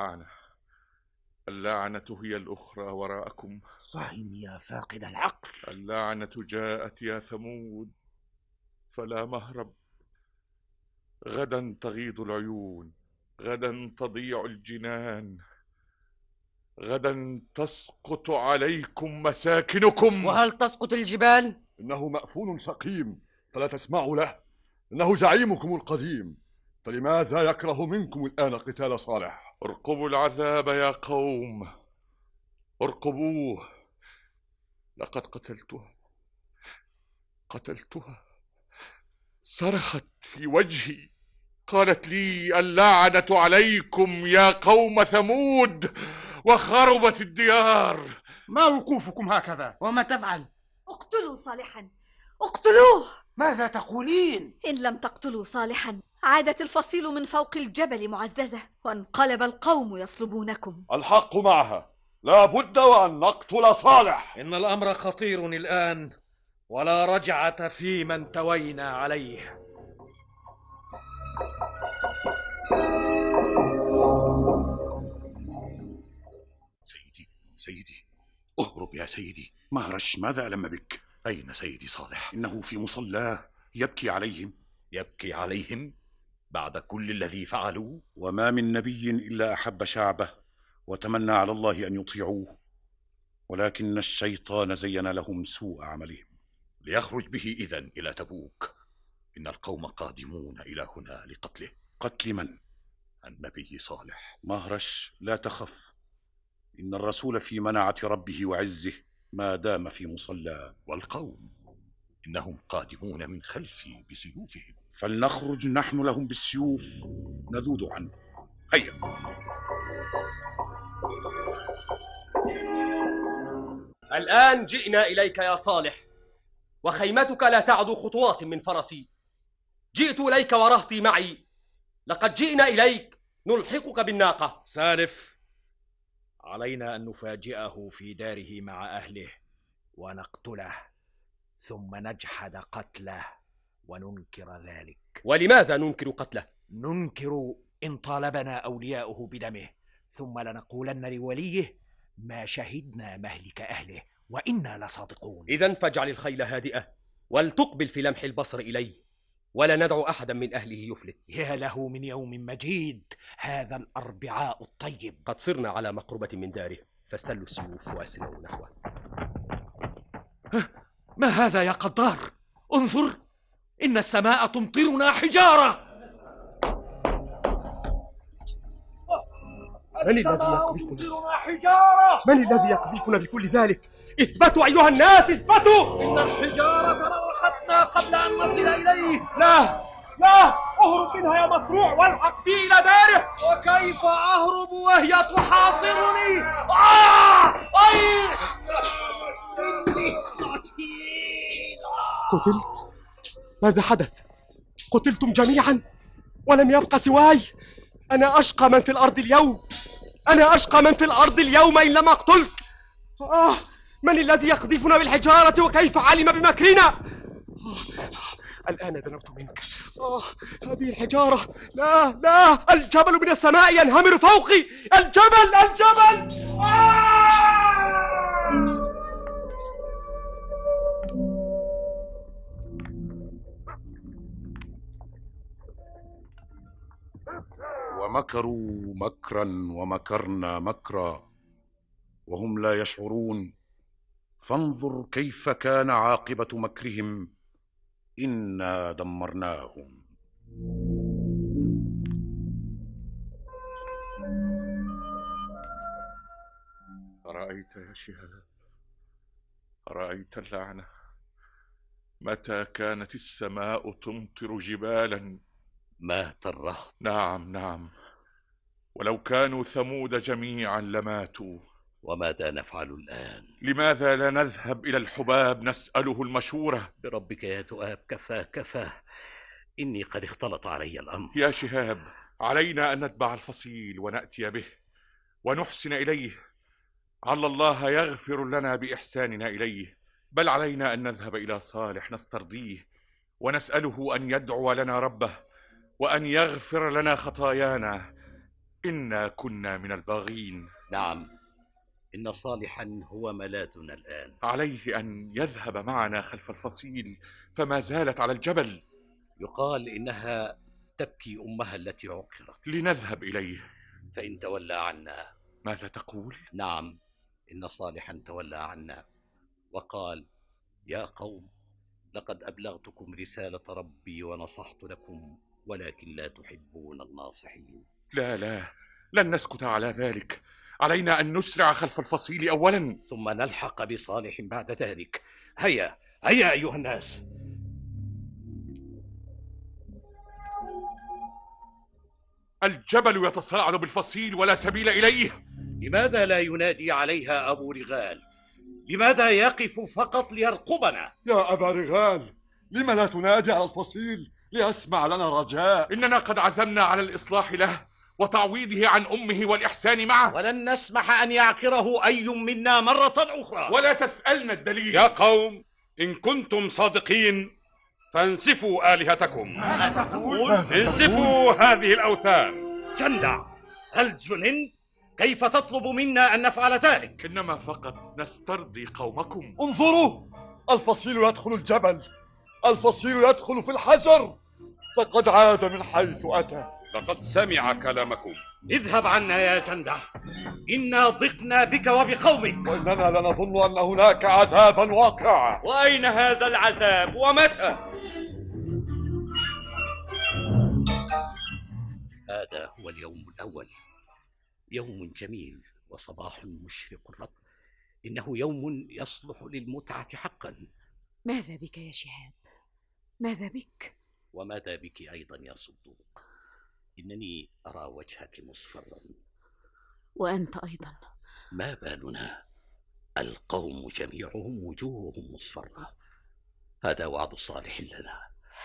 اللعنة هي الأخرى وراءكم. صحن يا فاقد العقل. اللعنة جاءت يا ثمود فلا مهرب. غدا تغيض العيون، غدا تضيع الجنان، غدا تسقط عليكم مساكنكم. وهل تسقط الجبال؟ إنه مأفون سقيم فلا تسمعوا له، إنه زعيمكم القديم، فلماذا يكره منكم الآن قتال صالح؟ ارقبوا العذاب يا قوم، ارقبوه. لقد قتلتها. صرخت في وجهي، قالت لي اللعنة عليكم يا قوم ثمود، وخربت الديار. ما وقوفكم هكذا؟ وما تفعل؟ اقتلوا صالحا، اقتلوه. ماذا تقولين؟ إن لم تقتلوا صالحا عادت الفصيل من فوق الجبل معززة، وانقلب القوم يصلبونكم. الحق معها، لا بد وأن نقتل صالح. إن الأمر خطير الآن، ولا رجعة في من توينا عليه. سيدي اهرب يا سيدي. مهرش، ماذا ألم بك؟ أين سيدي صالح؟ إنه في مصلاه يبكي عليهم. يبكي عليهم بعد كل الذي فعلوه؟ وما من نبي إلا أحب شعبه وتمنى على الله أن يطيعوه، ولكن الشيطان زين لهم سوء عملهم. ليخرج به إذن إلى تبوك. إن القوم قادمون إلى هنا لقتله. قتل من؟ النبي صالح. مهرش، لا تخف، إن الرسول في منعة ربه وعزه ما دام في مصلاه. والقوم إنهم قادمون من خلفي بسيوفهم. فلنخرج نحن لهم بالسيوف نذود عنه. هيا. الآن جئنا إليك يا صالح، وخيمتك لا تعدو خطوات من فرسي. جئت إليك ورهطي معي، لقد جئنا إليك نلحقك بالناقة. سالف، علينا أن نفاجئه في داره مع أهله ونقتله، ثم نجحد قتله وننكر ذلك. ولماذا ننكر قتله؟ ننكر إن طالبنا أولياؤه بدمه، ثم لنقولن لوليه ما شهدنا مهلك أهله وإنا لصادقون. إذن فاجعل الخيل هادئة ولتقبل في لمح البصر إليه، ولا ندعو أحدا من أهله يفلت. يا له من يوم مجيد هذا الأربعاء الطيب. قد صرنا على مقربة من داره، فاستلوا السيوف وأسرعوا نحوه. ما هذا يا قدار؟ انظر، إن السماء تمطرنا حجارة. من الذي يقذفنا بكل ذلك؟ اثبتوا أيها الناس، اثبتوا! إن الحجارة رلحتنا قبل أن نصل إليه. لا، اهرب منها يا مصروع والحق بي إلى داره. وكيف أهرب وهي تحاصرني؟ إني قتيل. قتلت؟ ماذا حدث؟ قتلتم جميعا ولم يبق سواي. أنا أشقى من في الأرض اليوم، أنا أشقى من في الأرض اليوم إن لم أقتلك. من الذي يقذفنا بالحجارة وكيف علم بمكرنا؟ الآن دنوت منك. هذه الحجارة. لا، الجبل من السماء ينهمر فوقي. الجبل. ومكروا مكرا ومكرنا مكرا وهم لا يشعرون، فانظر كيف كان عاقبة مكرهم، إنا دمرناهم. أرأيت يا شهاب، أرأيت اللعنة؟ متى كانت السماء تمطر جبالا مات الرهط. نعم، ولو كانوا ثمود جميعا لماتوا. وماذا نفعل الآن؟ لماذا لا نذهب إلى الحباب نسأله المشورة؟ بربك يا ذؤاب، كفاه، إني قد اختلط علي الأمر. يا شهاب، علينا أن نتبع الفصيل ونأتي به ونحسن إليه، عل الله يغفر لنا بإحساننا إليه، بل علينا أن نذهب إلى صالح نسترضيه ونسأله أن يدعو لنا ربه وأن يغفر لنا خطايانا، إنا كنا من الباغين. نعم، إن صالحا هو ملاذنا الآن. عليه أن يذهب معنا خلف الفصيل، فما زالت على الجبل. يقال إنها تبكي أمها التي عقرت. لنذهب إليه. فإن تولى عنا. ماذا تقول؟ نعم، إن صالحا تولى عنا وقال: يا قوم، لقد أبلغتكم رسالة ربي ونصحت لكم، ولكن لا تحبون الناصحين. لا، لن نسكت على ذلك. علينا أن نسرع خلف الفصيل أولا، ثم نلحق بصالح بعد ذلك. هيا هيا أيها الناس. الجبل يتصاعد بالفصيل ولا سبيل إليه. لماذا لا ينادي عليها أبو رغال؟ لماذا يقف فقط ليرقبنا؟ يا أبا رغال، لم لا تنادي على الفصيل ليسمع لنا رجاء؟ إننا قد عزمنا على الإصلاح له وتعويضه عن أمه والإحسان معه، ولن نسمح أن يعكره أي منا مرة أخرى. ولا تسألنا الدليل. يا قوم، إن كنتم صادقين فانسفوا آلهتكم. انسفوا هذه الأوثان. جندع، هل جننت؟ كيف تطلب منا أن نفعل ذلك؟ إنما فقط نسترضي قومكم. انظروا، الفصيل يدخل الجبل، الفصيل يدخل في الحجر، لقد عاد من حيث أتى. لقد سمع كلامكم. اذهب عنا يا جندع، إنا ضقنا بك وبقومك، وإننا لنظن أن هناك عذابا واقعا. وأين هذا العذاب ومتى؟ هذا هو اليوم الأول، يوم جميل وصباح مشرق الرب. إنه يوم يصلح للمتعة حقا. ماذا بك يا شهاب؟ ماذا بك؟ وماذا بك أيضا يا صدوق؟ إنني أرى وجهك مصفرا. وأنت أيضا. ما بالنا؟ القوم جميعهم وجوههم مصفرة. هذا وعد صالح لنا.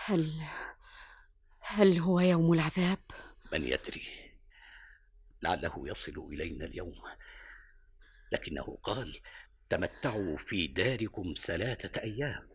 هل هو يوم العذاب؟ من يدري، لعله يصل إلينا اليوم. لكنه قال: تمتعوا في داركم 3 أيام.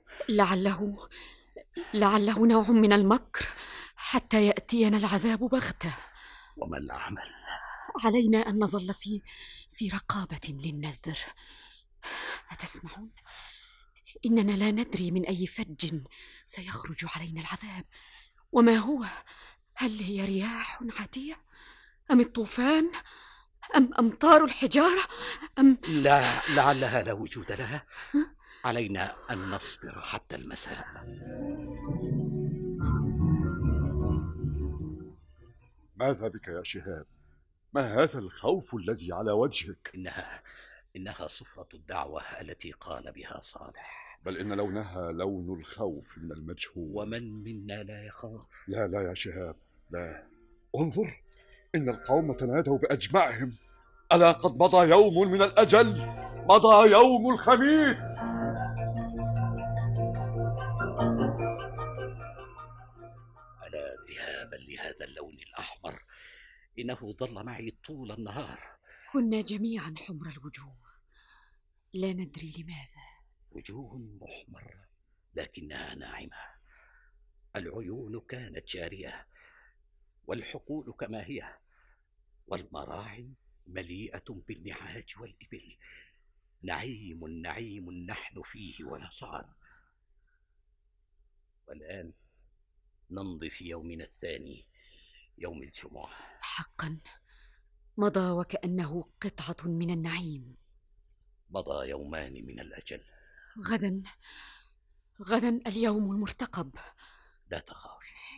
لعله نوع من المكر حتى يأتينا العذاب بغتة. وما العمل؟ علينا أن نظل في رقابة للنذر. أتسمعون؟ إننا لا ندري من أي فج سيخرج علينا العذاب، وما هو؟ هل هي رياح عاتية أم الطوفان أم أمطار الحجارة أم لا، لعلها لا وجود لها. علينا أن نصبر حتى المساء. ماذا بك يا شهاب؟ ما هذا الخوف الذي على وجهك؟ إنها صفرة الدعوة التي قال بها صالح. بل إن لونها لون الخوف من المجهول. ومن منا لا يخاف؟ لا يا شهاب، لا. انظر، إن القوم تنادوا بأجمعهم: ألا قد مضى يوم من الأجل، مضى يوم الخميس. ألا ذهابا لهذا اللون الأحمر، إنه ظل معي طول النهار. كنا جميعا حمر الوجوه، لا ندري لماذا. وجوه محمرة لكنها ناعمة. العيون كانت جارية، والحقول كما هي، والمراعي مليئة بالنعاج والإبل. نعيم نعيم نحن فيه ونسعر. والآن نمضي في يومنا الثاني، يوم الجمعة. حقا مضى وكأنه قطعة من النعيم. مضى يومان من الأجل. غدا اليوم المرتقب. لا تخاف،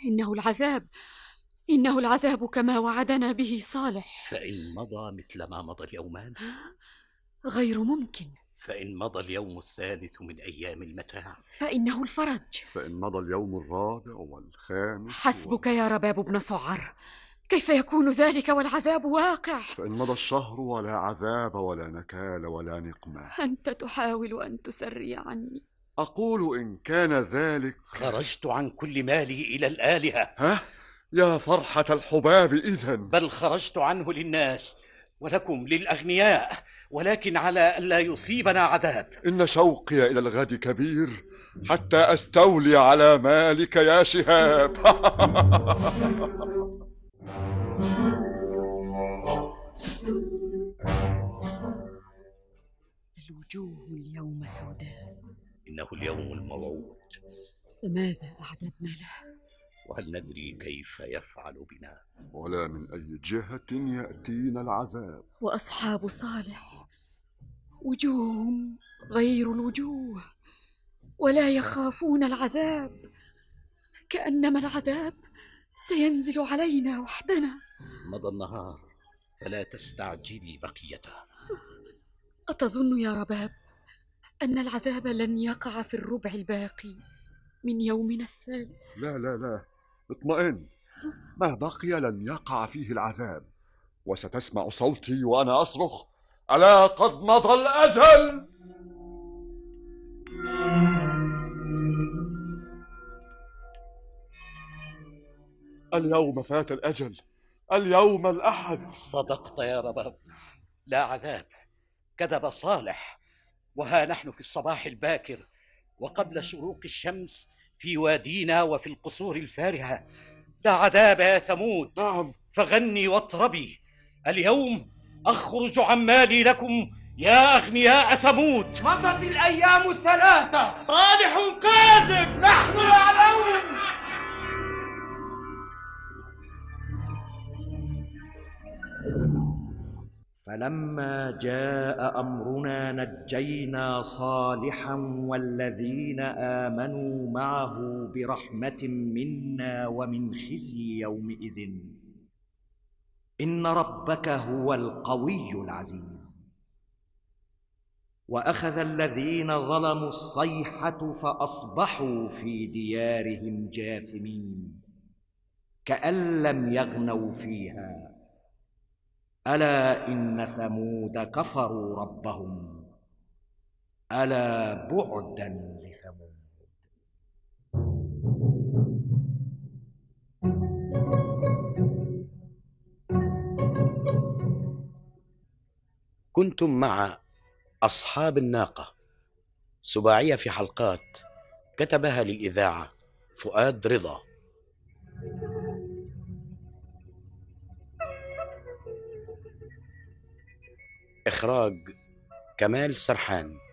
إنه العذاب كما وعدنا به صالح. فإن مضى مثل ما مضى اليومان غير ممكن. فإن مضى اليوم الثالث من أيام المتاع فإنه الفرج. فإن مضى اليوم الرابع والخامس حسبك يا رباب بن سعر، كيف يكون ذلك والعذاب واقع؟ فإن مضى الشهر ولا عذاب ولا نكال ولا نقمة. أنت تحاول أن تسري عني. أقول إن كان ذلك خرجت عن كل مالي إلى الآلهة. ها؟ يا فرحة الحباب إذن. بل خرجت عنه للناس، ولكم للأغنياء، ولكن على ألا يصيبنا عذاب. إن شوقي إلى الغد كبير حتى أستولي على مالك يا شهاب. الوجوه اليوم سوداء. إنه اليوم الموعود، فماذا أعددنا له؟ وهل ندري كيف يفعل بنا؟ ولا من أي جهة يأتينا العذاب. وأصحاب صالح وجوههم غير الوجوه، ولا يخافون العذاب، كأنما العذاب سينزل علينا وحدنا. مضى النهار فلا تستعجلي بقيته. أتظن يا رباب أن العذاب لن يقع في الربع الباقي من يومنا الثالث؟ لا لا لا، اطمئن، ما بقي لن يقع فيه العذاب، وستسمع صوتي وأنا أصرخ: ألا قد مضى الأجل. اليوم فات الأجل، اليوم الأحد. صدقت يا رباب، لا عذاب، كذب صالح، وها نحن في الصباح الباكر وقبل شروق الشمس في وادينا وفي القصور الفارهة. لا عذاب يا ثمود. نعم. فغني واطربي، اليوم أخرج عمالي لكم يا أغنياء ثمود. مضت الأيام الثلاثة، صالح كاذب، نحن نعلم. فلما جاء أمرنا نجينا صالحا والذين آمنوا معه برحمة منا ومن خزي يومئذ. إن ربك هو القوي العزيز. وأخذ الذين ظلموا الصيحة فأصبحوا في ديارهم جاثمين كأن لم يغنوا فيها. ألا إن ثمود كفروا ربهم. ألا بعدا لثمود. كنتم مع أصحاب الناقة، سباعية في حلقات، كتبها للإذاعة فؤاد رضا. إخراج كمال سرحان.